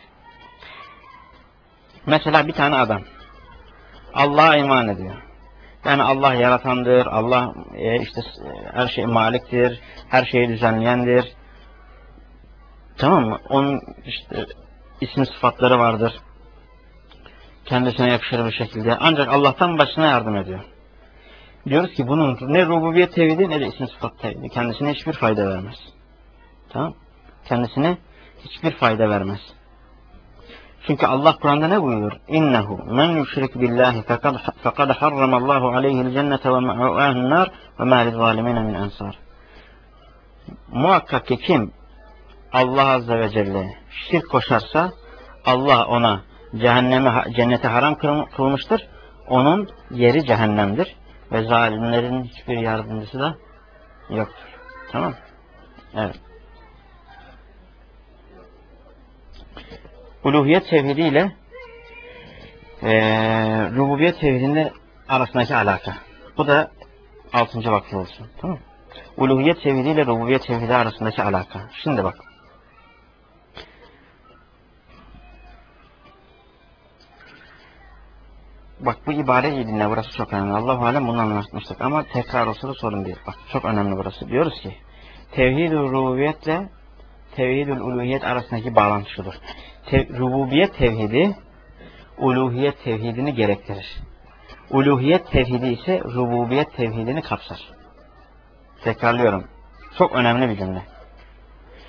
Mesela bir tane adam Allah'a iman ediyor. Yani Allah yaratandır, Allah e, işte her şey maliktir, her şeyi düzenleyendir. Tamam mı? Onun işte isim sıfatları vardır. Kendisine yakışır bir şekilde. Ancak Allah'tan başına yardım ediyor. Diyoruz ki bunun ne rububiyet tevhidi ne de isim sıfat tevhidi. Kendisine hiçbir fayda vermez. Tamam? Kendisine hiçbir fayda vermez. Çünkü Allah Kur'an'da ne buyuruyor? İnnehu men yüşrik billahi fekad harramallahu aleyhil cennete ve ma'u'ahun nar ve ma lizzalimine min ensar. Muhakkak ki kim Allah Azze ve Celle şirk koşarsa Allah ona cehenneme, cennete haram kılmıştır. Onun yeri cehennemdir ve zalimlerin hiçbir yardımcısı da yoktur. Tamam? Evet. Uluhiyet tevhidi ile e, rububiyet tevhidinin arasındaki alaka. Bu da altıncı vakfı olsun. Tamam mı? Uluhiyet tevhidi ile rububiyet tevhidi arasındaki alaka. Şimdi bak. Bak bu ibareyi dinle. Burası çok önemli. Allah-u Alem bunu anlatmıştık. Ama tekrar olsa da sorun değil. Bak çok önemli burası. Diyoruz ki tevhid-ül rububiyetle tevhid-ül uluhiyet arasındaki bağlantı şudur. Te rububiyet tevhidi uluhiyet tevhidini gerektirir. Uluhiyet tevhidi ise rububiyet tevhidini kapsar. Tekrarlıyorum. Çok önemli bir cümle.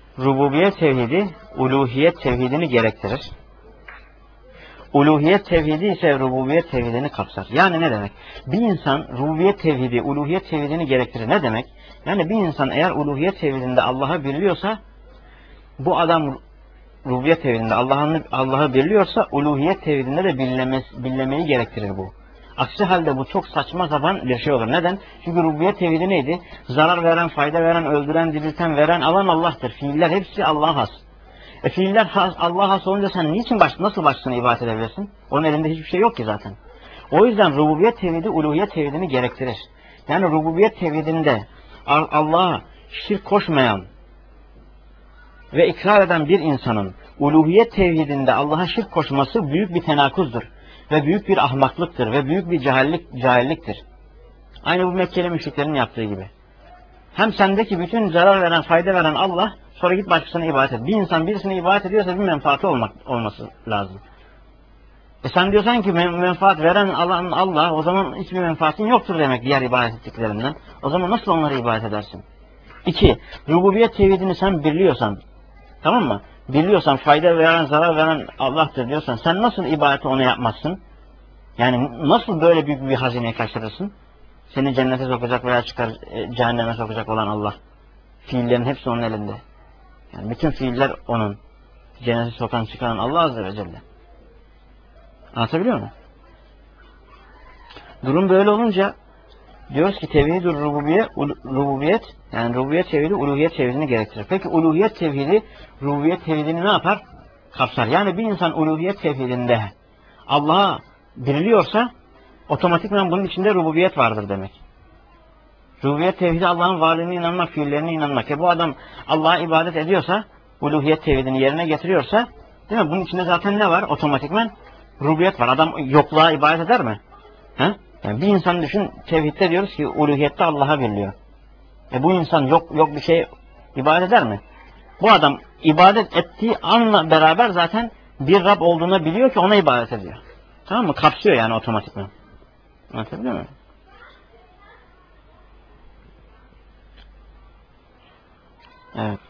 rububiyet tevhidi uluhiyet tevhidini gerektirir. Uluhiyet tevhidi ise rububiyet tevhidini kapsar. Yani ne demek? Bir insan rububiyet tevhidi, uluhiyet tevhidini gerektirir. Ne demek? Yani bir insan eğer uluhiyet tevhidinde Allah'ı biliyorsa, bu adam rububiyet tevhidinde Allah'ı Allah'ı biliyorsa, uluhiyet tevhidinde de bilinmeyi gerektirir bu. Aksi halde bu çok saçma sapan bir şey olur. Neden? Çünkü rububiyet tevhidi neydi? Zarar veren, fayda veren, öldüren, dirilten, veren, alan Allah'tır. Fiiller hepsi Allah'a has. E fiiller has, Allah'a has olunca sen niçin baş, nasıl başkasına ibadet edebilirsin? Onun elinde hiçbir şey yok ki zaten. O yüzden rububiyet tevhidi uluhiyet tevhidini gerektirir. Yani rububiyet tevhidinde Allah'a şirk koşmayan ve ikrar eden bir insanın uluhiyet tevhidinde Allah'a şirk koşması büyük bir tenakuzdur. Ve büyük bir ahmaklıktır ve büyük bir cahillik, cahilliktir. Aynı bu Mekkeli müşriklerin yaptığı gibi. Hem sendeki bütün zarar veren, fayda veren Allah, sonra git başkasına ibadet et. Bir insan birisine ibadet ediyorsa bir menfaati olmak, olması lazım. E sen diyorsan ki menfaat veren alan Allah, o zaman hiçbir menfaatin yoktur demek diğer ibadet ettiklerinden. O zaman nasıl onlara ibadet edersin? İki, rububiyet tevhidini sen biliyorsan, tamam mı? Biliyorsan fayda veren, zarar veren Allah'tır diyorsan, sen nasıl ibadeti ona yapmazsın? Yani nasıl böyle büyük bir hazineyi kaçırırsın? Seni cennete sokacak veya çıkar e, cehenneme sokacak olan Allah. Fiillerin hepsi onun elinde. Yani bütün fiiller onun. Cennete sokan çıkaran Allah Azze ve Celle. Anlatabiliyor muyum? Durum böyle olunca diyoruz ki tevhid-ül rububiyet, rububiyet yani rububiyet tevhidi uluhiyet tevhidini gerektirir. Peki uluhiyet tevhidi rububiyet tevhidini ne yapar? Kapsar. Yani bir insan uluhiyet tevhidinde Allah'a biriliyorsa otomatikman bunun içinde rububiyet vardır demek. Rububiyet tevhidi Allah'ın varlığına inanmak, fiillerine inanmak. E bu adam Allah'a ibadet ediyorsa, uluhiyet tevhidini yerine getiriyorsa, değil mi? Bunun içinde zaten ne var? Otomatikman rububiyet var. Adam yokluğa ibadet eder mi? He? Yani bir insan düşün, tevhidde diyoruz ki uluhiyette Allah'a birliyor. E bu insan yok yok bir şey ibadet eder mi? Bu adam ibadet ettiği anla beraber zaten bir Rab olduğunu biliyor ki ona ibadet ediyor. Tamam mı? Kapsıyor yani otomatikman. Anlatabiliyor muyum? Evet.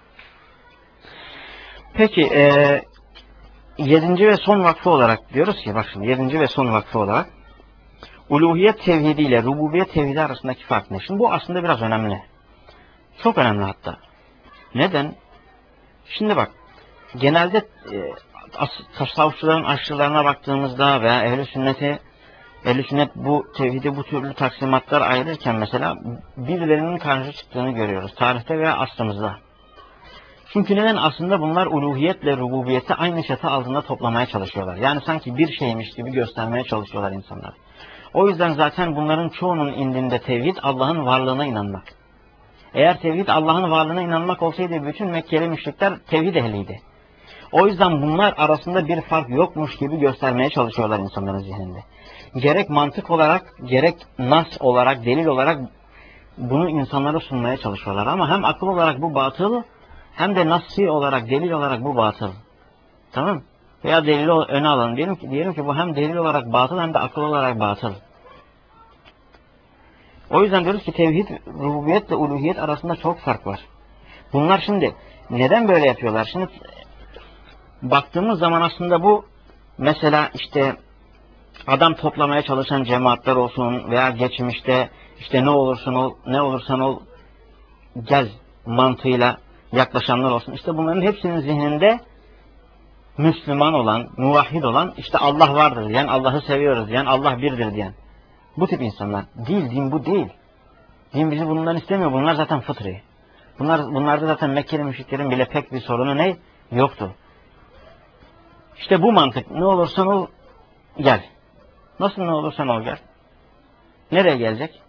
Peki e, yedinci ve son vakfı olarak diyoruz ki bak şimdi yedinci ve son vakfı olarak uluhiyet tevhidi ile rububiyet tevhidi arasındaki fark ne? Şimdi bu aslında biraz önemli. Çok önemli hatta. Neden? Şimdi bak genelde e, tasavvufçuların aşçılarına baktığımızda veya ehl-i sünneti ehl-i sünnet bu tevhidi bu türlü taksimatlar ayırırken mesela birilerinin karşı çıktığını görüyoruz. Tarihte veya aslımızda. Çünkü neden? Aslında bunlar uluhiyetle rububiyeti aynı çatı altında toplamaya çalışıyorlar. Yani sanki bir şeymiş gibi göstermeye çalışıyorlar insanlar. O yüzden zaten bunların çoğunun indinde tevhid Allah'ın varlığına inanmak. Eğer tevhid Allah'ın varlığına inanmak olsaydı bütün Mekkeli müşrikler tevhid ehliydi. O yüzden bunlar arasında bir fark yokmuş gibi göstermeye çalışıyorlar insanların zihninde. Gerek mantık olarak, gerek nas olarak, delil olarak bunu insanlara sunmaya çalışıyorlar. Ama hem akıl olarak bu batıl, hem de nassi olarak, delil olarak bu batıl. Tamam? Veya delili öne alalım. Diyelim ki, diyelim ki bu hem delil olarak batıl hem de akıl olarak batıl. O yüzden diyoruz ki tevhid, rububiyet ve uluhiyet arasında çok fark var. Bunlar şimdi neden böyle yapıyorlar? Şimdi baktığımız zaman aslında bu mesela işte adam toplamaya çalışan cemaatler olsun veya geçmişte işte ne olursun ol, ne olursan ol gel mantığıyla yaklaşanlar olsun. İşte bunların hepsinin zihninde Müslüman olan, muvahhid olan, işte Allah vardır diyen, Allah'ı seviyoruz diyen, Allah birdir diyen. Bu tip insanlar. Değil, din bu değil. Din bizi bundan istemiyor. Bunlar zaten fıtri. Bunlar, bunlarda zaten Mekkeli müşriklerin bile pek bir sorunu ne? Yoktu. İşte bu mantık. Ne olursan ol, gel. Nasıl ne olursan ol gel? Nereye gelecek?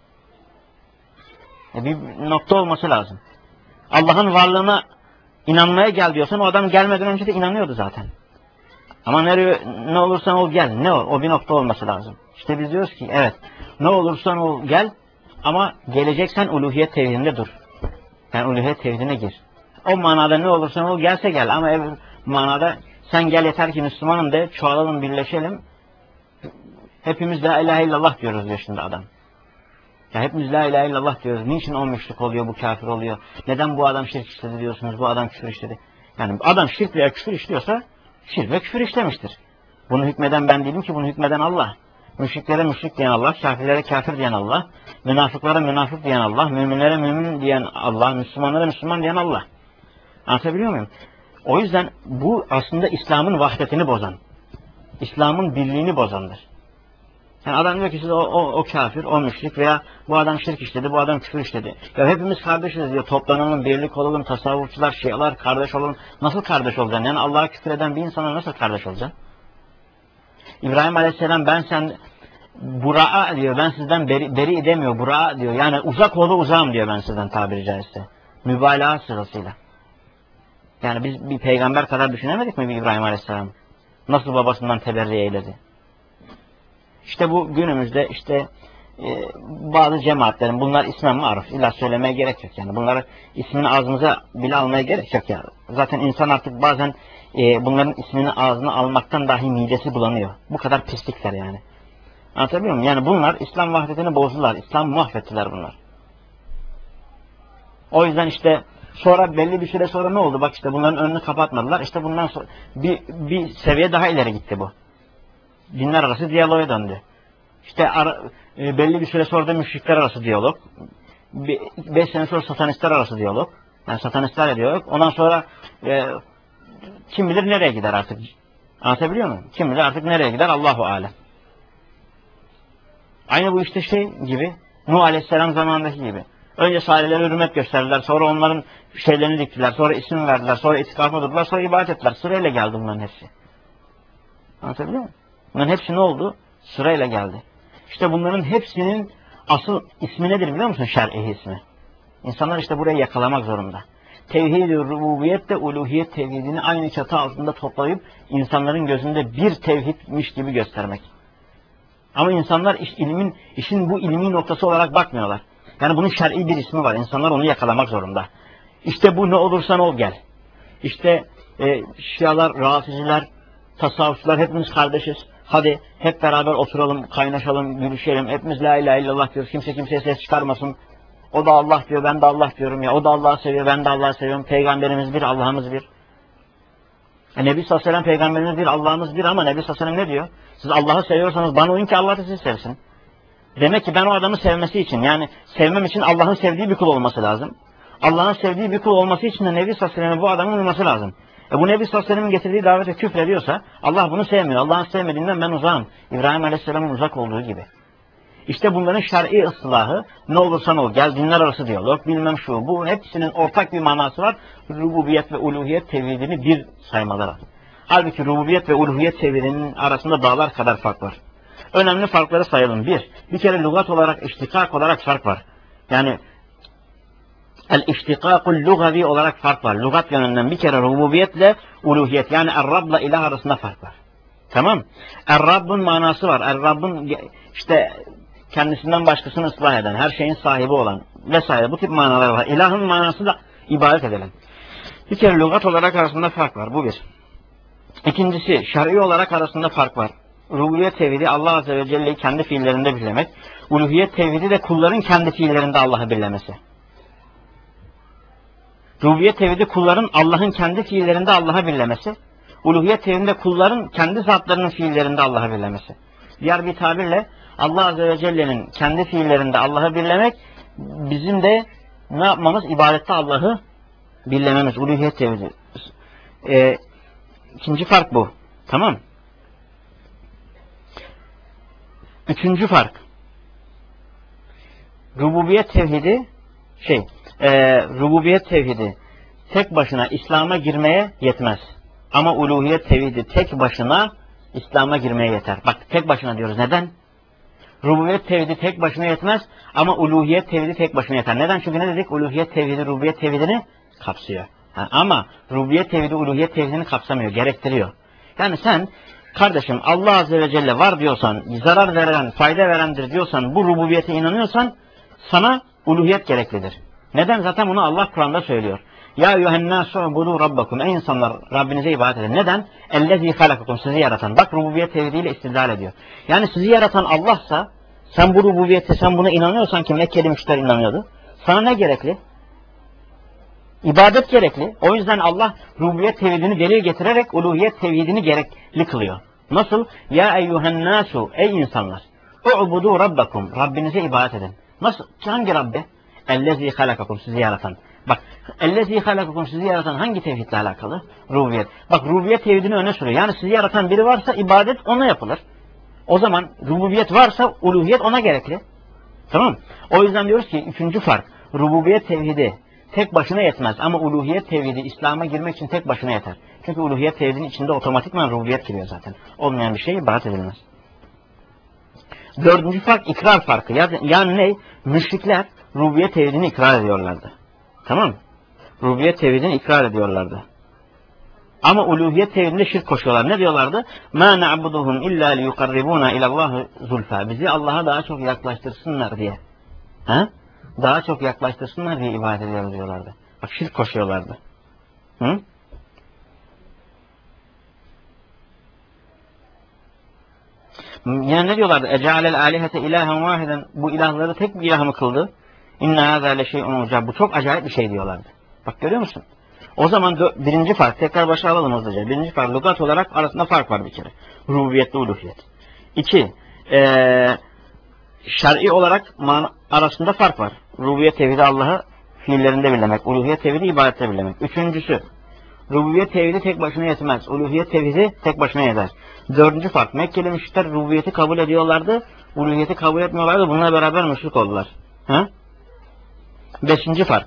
E bir nokta olması lazım. Allah'ın varlığına inanmaya gel diyorsan o adam gelmeden önce de inanıyordu zaten. Ama nereye ne olursan ol gel. Ne o? O bir nokta olması lazım. İşte biz diyoruz ki evet. Ne olursan ol gel ama geleceksen uluhiyet tevhidinde dur. Yani uluhiyet tevhidine gir. O manada ne olursan ol gelse gel ama ev manada sen gel yeter ki Müslümanım de çoğalalım birleşelim. Hepimiz la ilahe illallah diyoruz diyor şimdi adam. Ya hepimiz la ilahe illallah diyoruz. Niçin o müşrik oluyor, bu kafir oluyor? Neden bu adam şirk işledi diyorsunuz, bu adam küfür işledi? Yani adam şirk veya küfür işliyorsa şirk ve küfür işlemiştir. Bunu hükmeden ben değilim ki, bunu hükmeden Allah. Müşriklere müşrik diyen Allah, kafirlere kafir diyen Allah, münafıklara münafık diyen Allah, müminlere mümin diyen Allah, Müslümanlara Müslüman diyen Allah. Anlatabiliyor muyum? O yüzden bu aslında İslam'ın vahdetini bozan, İslam'ın birliğini bozandır. Yani adam diyor ki size o, o, o kafir, o müşrik veya bu adam şirk işledi, bu adam küfür işledi. Ya hepimiz kardeşiz diyor, toplanalım, birlik olalım, tasavvufçular, şialar, kardeş olalım. Nasıl kardeş olacaksın? Yani Allah'a küfür eden bir insana nasıl kardeş olacaksın? İbrahim Aleyhisselam ben sen Bura'a diyor, ben sizden beri, beri edemiyor, Bura'a diyor. Yani uzak oğlu uzağım diyor ben sizden tabiri caizse. Mübalağa sırasıyla. Yani biz bir peygamber kadar düşünemedik mi bir İbrahim Aleyhisselam? Nasıl babasından teberri eyledi? İşte bu günümüzde işte e, bazı cemaatlerin, bunlar ismen maruf, illa söylemeye gerek yok yani. Bunları ismini ağzımıza bile almaya gerek yok yani. Zaten insan artık bazen e, bunların ismini ağzına almaktan dahi midesi bulanıyor. Bu kadar pislikler yani. Anlatabiliyor muyum? Yani bunlar İslam vahdetini bozdular. İslam mahvettiler bunlar. O yüzden işte sonra belli bir süre sonra ne oldu? Bak işte bunların önünü kapatmadılar. İşte bundan sonra bir, bir seviye daha ileri gitti bu. Dinler arası diyaloğa döndü. İşte ara, e, belli bir süre sonra da müşrikler arası diyalog. Be, beş sene sonra satanistler arası diyalog. Yani satanistlerle diyalog. Ondan sonra e, kim bilir nereye gider artık. Anlatabiliyor muyum? Kim bilir artık nereye gider Allahu alem. Aynı bu işte şey gibi. Nuh Aleyhisselam zamanındaki gibi. Önce salihlerine hürmet gösterdiler. Sonra onların şeylerini diktiler. Sonra isim verdiler. Sonra itikafa durdular. Sonra ibadet ettiler. Sırayla geldi bunların hepsi. Anlatabiliyor muyum? Bunların hepsi ne oldu? Sırayla geldi. İşte bunların hepsinin asıl ismi nedir biliyor musun? Şer'i ismi. İnsanlar işte burayı yakalamak zorunda. Tevhid-i rububiyetle uluhiyet tevhidini aynı çatı altında toplayıp insanların gözünde bir tevhidmiş gibi göstermek. Ama insanlar iş, ilmin, işin bu ilmi noktası olarak bakmıyorlar. Yani bunun şer'i bir ismi var. İnsanlar onu yakalamak zorunda. İşte bu ne olursan ol gel. İşte e, Şialar, Rafiziler, tasavvufçular hepimiz kardeşiz. Hadi hep beraber oturalım, kaynaşalım, görüşelim. Hepimiz la ilahe illallah diyoruz. Kimse kimseye ses çıkarmasın. O da Allah diyor, ben de Allah diyorum ya. O da Allah'ı seviyor, ben de Allah'ı seviyorum. Peygamberimiz bir, Allah'ımız bir. E, Nebi sallallahu aleyhi ve sellem peygamberimiz bir, Allah'ımız bir ama Nebi sallallahu aleyhi ve sellem ne diyor? Siz Allah'ı seviyorsanız bana uyun ki Allah da sizi sevsin. Demek ki ben o adamı sevmesi için, yani sevmem için Allah'ın sevdiği bir kul olması lazım. Allah'ın sevdiği bir kul olması için de Nebi sallallahu aleyhi ve sellem'e bu adamın uyması lazım. E bu Nebi sallallahu aleyhi ve sellem'in getirdiği davete küfrediyorsa Allah bunu sevmiyor. Allah'ın sevmediğinden ben uzağım. İbrahim aleyhisselamın uzak olduğu gibi. İşte bunların şer'i ıslahı ne olursan ol gel, dinler arası diyalog, bilmem şu bu, hepsinin ortak bir manası var. Rububiyet ve uluhiyet tevhidini bir saymaları. Halbuki rububiyet ve uluhiyet tevhidinin arasında dağlar kadar fark var. Önemli farkları sayalım. Bir, bir kere lügat olarak, iştikak olarak fark var. Yani el-iştikakul lugavi olarak fark var. Lügat yönünden bir kere rububiyetle uluhiyet, yani Er-Rab'la ilah arasında fark var. Tamam. Er-Rabb'ın manası var. Er-Rabb'ın işte kendisinden başkasını ıslah eden, her şeyin sahibi olan vesaire bu tip manalar var. İlahın manası da ibadet edilen. Bir kere lügat olarak arasında fark var. Bu bir. İkincisi, şer'i olarak arasında fark var. Rububiyet tevhidi Allah Azze ve Celle'yi kendi fiillerinde birlemek. Uluhiyet tevhidi de kulların kendi fiillerinde Allah'ı birlemesi. Rububiyet tevhidi kulların Allah'ın kendi fiillerinde Allah'ı birlemesi. Uluhiyet tevhidinde kulların kendi zatlarının fiillerinde Allah'ı birlemesi. Diğer bir tabirle Allah Azze ve Celle'nin kendi fiillerinde Allah'ı birlemek, bizim de ne yapmamız? İbadette Allah'ı birlememiz. Uluhiyet tevhidi. Ee, ikinci fark bu. Tamam. Üçüncü fark. Rububiyet tevhidi şey, e, rububiyet tevhidi tek başına İslam'a girmeye yetmez. Ama uluhiyet tevhidi tek başına İslam'a girmeye yeter. Bak tek başına diyoruz. Neden? Rububiyet tevhidi tek başına yetmez ama uluhiyet tevhidi tek başına yeter. Neden? Çünkü ne dedik? Uluhiyet tevhidi rububiyet tevhidini kapsıyor. Ha, ama rububiyet tevhidi uluhiyet tevhidini kapsamıyor, gerektiriyor. Yani sen kardeşim Allah Azze ve Celle var diyorsan, zarar veren, fayda verendir diyorsan, bu rububiyete inanıyorsan sana uluhiyet gereklidir. Neden? Zaten bunu Allah Kur'an'da söylüyor. Ya yuhennâsû budu rabbakum. Ey insanlar, Rabbinize ibadet edin. Neden? Ellezî halakakum, sizi yaratan. Bak rububiyet tevhidiyle istidlal ediyor. Yani sizi yaratan Allah'sa Sen bu rububiyete, sen buna inanıyorsan ki Mekkeli müşter inanıyordu. Sana ne gerekli? İbadet gerekli. O yüzden Allah rububiyet tevhidini delil getirerek uluhiyet tevhidini gerekli kılıyor. Nasıl? Ya eyyuhen nasu, ey insanlar. U'budu rabbakum. Rabbinize ibadet edin. Nasıl? Hangi Rabbi? Ellezî halakakum, sizi yaratan. Bak, ellezî halakakum, sizi yaratan hangi tevhidle alakalı? Rububiyet. Bak, rububiyet tevhidini öne sürüyor. Yani sizi yaratan biri varsa ibadet ona yapılır. O zaman rububiyet varsa uluhiyet ona gerekli. Tamam. O yüzden diyoruz ki üçüncü fark. Rububiyet tevhidi tek başına yetmez ama uluhiyet tevhidi İslam'a girmek için tek başına yeter. Çünkü uluhiyet tevhidinin içinde otomatikman rububiyet giriyor zaten. Olmayan bir şey ibadet edilmez. Dördüncü fark ikrar farkı. Yani ne? Müşrikler rububiyet tevhidini ikrar ediyorlardı. Tamam mı? Rububiyet tevhidini ikrar ediyorlardı. Ama uluhiyet tevhidinde şirk koşuyorlar. Ne diyorlardı? مَا نَعْبُدُهُمْ اِلَّا لِيُقَرِّبُونَ اِلَى اللّٰهِ زُلْفَى. Bizi Allah'a daha çok yaklaştırsınlar diye. Ha? Daha çok yaklaştırsınlar diye ibadet ediyorlar diyorlardı. Bak, şirk koşuyorlardı. Hı? Yani ne diyorlardı? اَجَعَلَ الْآلِهَةَ اِلَٰهًا وَاحِدًا. Bu ilahları tek bir ilah mı kıldı? اِنَّ هَذَا لَشَيْءٌ عُجَابٌ. Bu çok acayip bir şey diyorlardı. Bak, görüyor musun? O zaman birinci fark, tekrar başa alalım hızlıca. Birinci fark, lügat olarak arasında fark var bir kere. Rububiyetle uluhiyet. İki, ee, şer'i olarak arasında fark var. Rububiyet tevhidi Allah'ı fiillerinde birlemek. Uluhiyet tevhidi ibadette birlemek. Üçüncüsü, rububiyet tevhidi tek başına yetmez. Uluhiyet tevhidi tek başına yeter. Dördüncü fark, Mekkeli müşrikler rububiyeti kabul ediyorlardı. Uluhiyeti kabul etmiyorlardı. Bununla beraber müşrik oldular. Ha? Beşinci fark.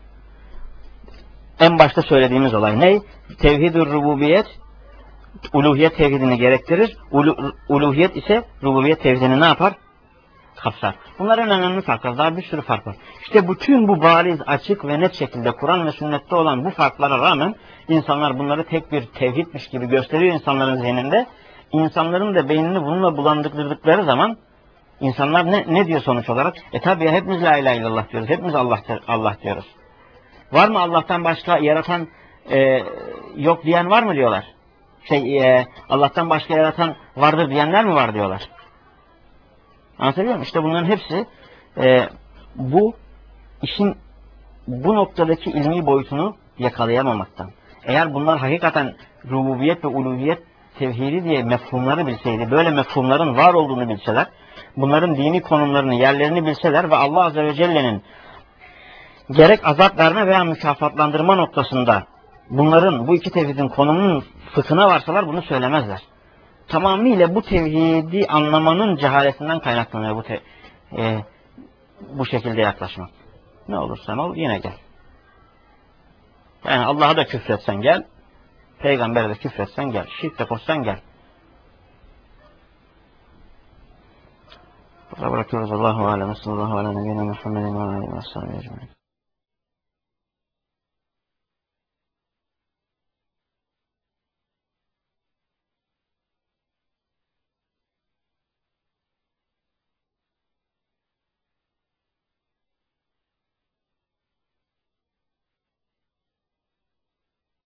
En başta söylediğimiz olay ne? Tevhid-ü rububiyet uluhiyet tevhidini gerektirir. Ulu, uluhiyet ise rububiyet tevhidini ne yapar? Kapsar. Bunların önemli farklar. Daha bir sürü fark var. İşte bütün bu bariz, açık ve net şekilde Kur'an ve sünnette olan bu farklara rağmen insanlar bunları tek bir tevhidmiş gibi gösteriyor insanların zihninde. İnsanların da beynini bununla bulandırdıkları zaman insanlar ne, ne diyor sonuç olarak? E tabi ya, hepimiz la ilahe illallah diyoruz. Hepimiz Allah, Allah diyoruz. Var mı Allah'tan başka yaratan e, yok diyen var mı diyorlar. Şey e, Allah'tan başka yaratan vardır diyenler mi var diyorlar. Anlatabiliyor muyum? İşte bunların hepsi e, bu işin bu noktadaki ilmi boyutunu yakalayamamaktan. Eğer bunlar hakikaten rububiyet ve uluhiyet tevhidi diye mefhumları bilseydi, böyle mefhumların var olduğunu bilseler, bunların dini konumlarını, yerlerini bilseler ve Allah Azze ve Celle'nin gerek azap verme veya mükafatlandırma noktasında bunların, bu iki tevhidin konumunun fıkhına varsalar bunu söylemezler. Tamamıyla bu tevhidi anlamanın cehaletinden kaynaklanıyor bu, te, e, bu şekilde yaklaşmak. Ne olursan ol yine gel. Yani Allah'a da küfretsen gel, Peygamber'e de küfretsen gel, şirk de koşsan gel. Burada bırakıyoruz. Allahu alem. Sallallahu aleyhi ve sellem. Muhammedin ve aleyhi ve sellem.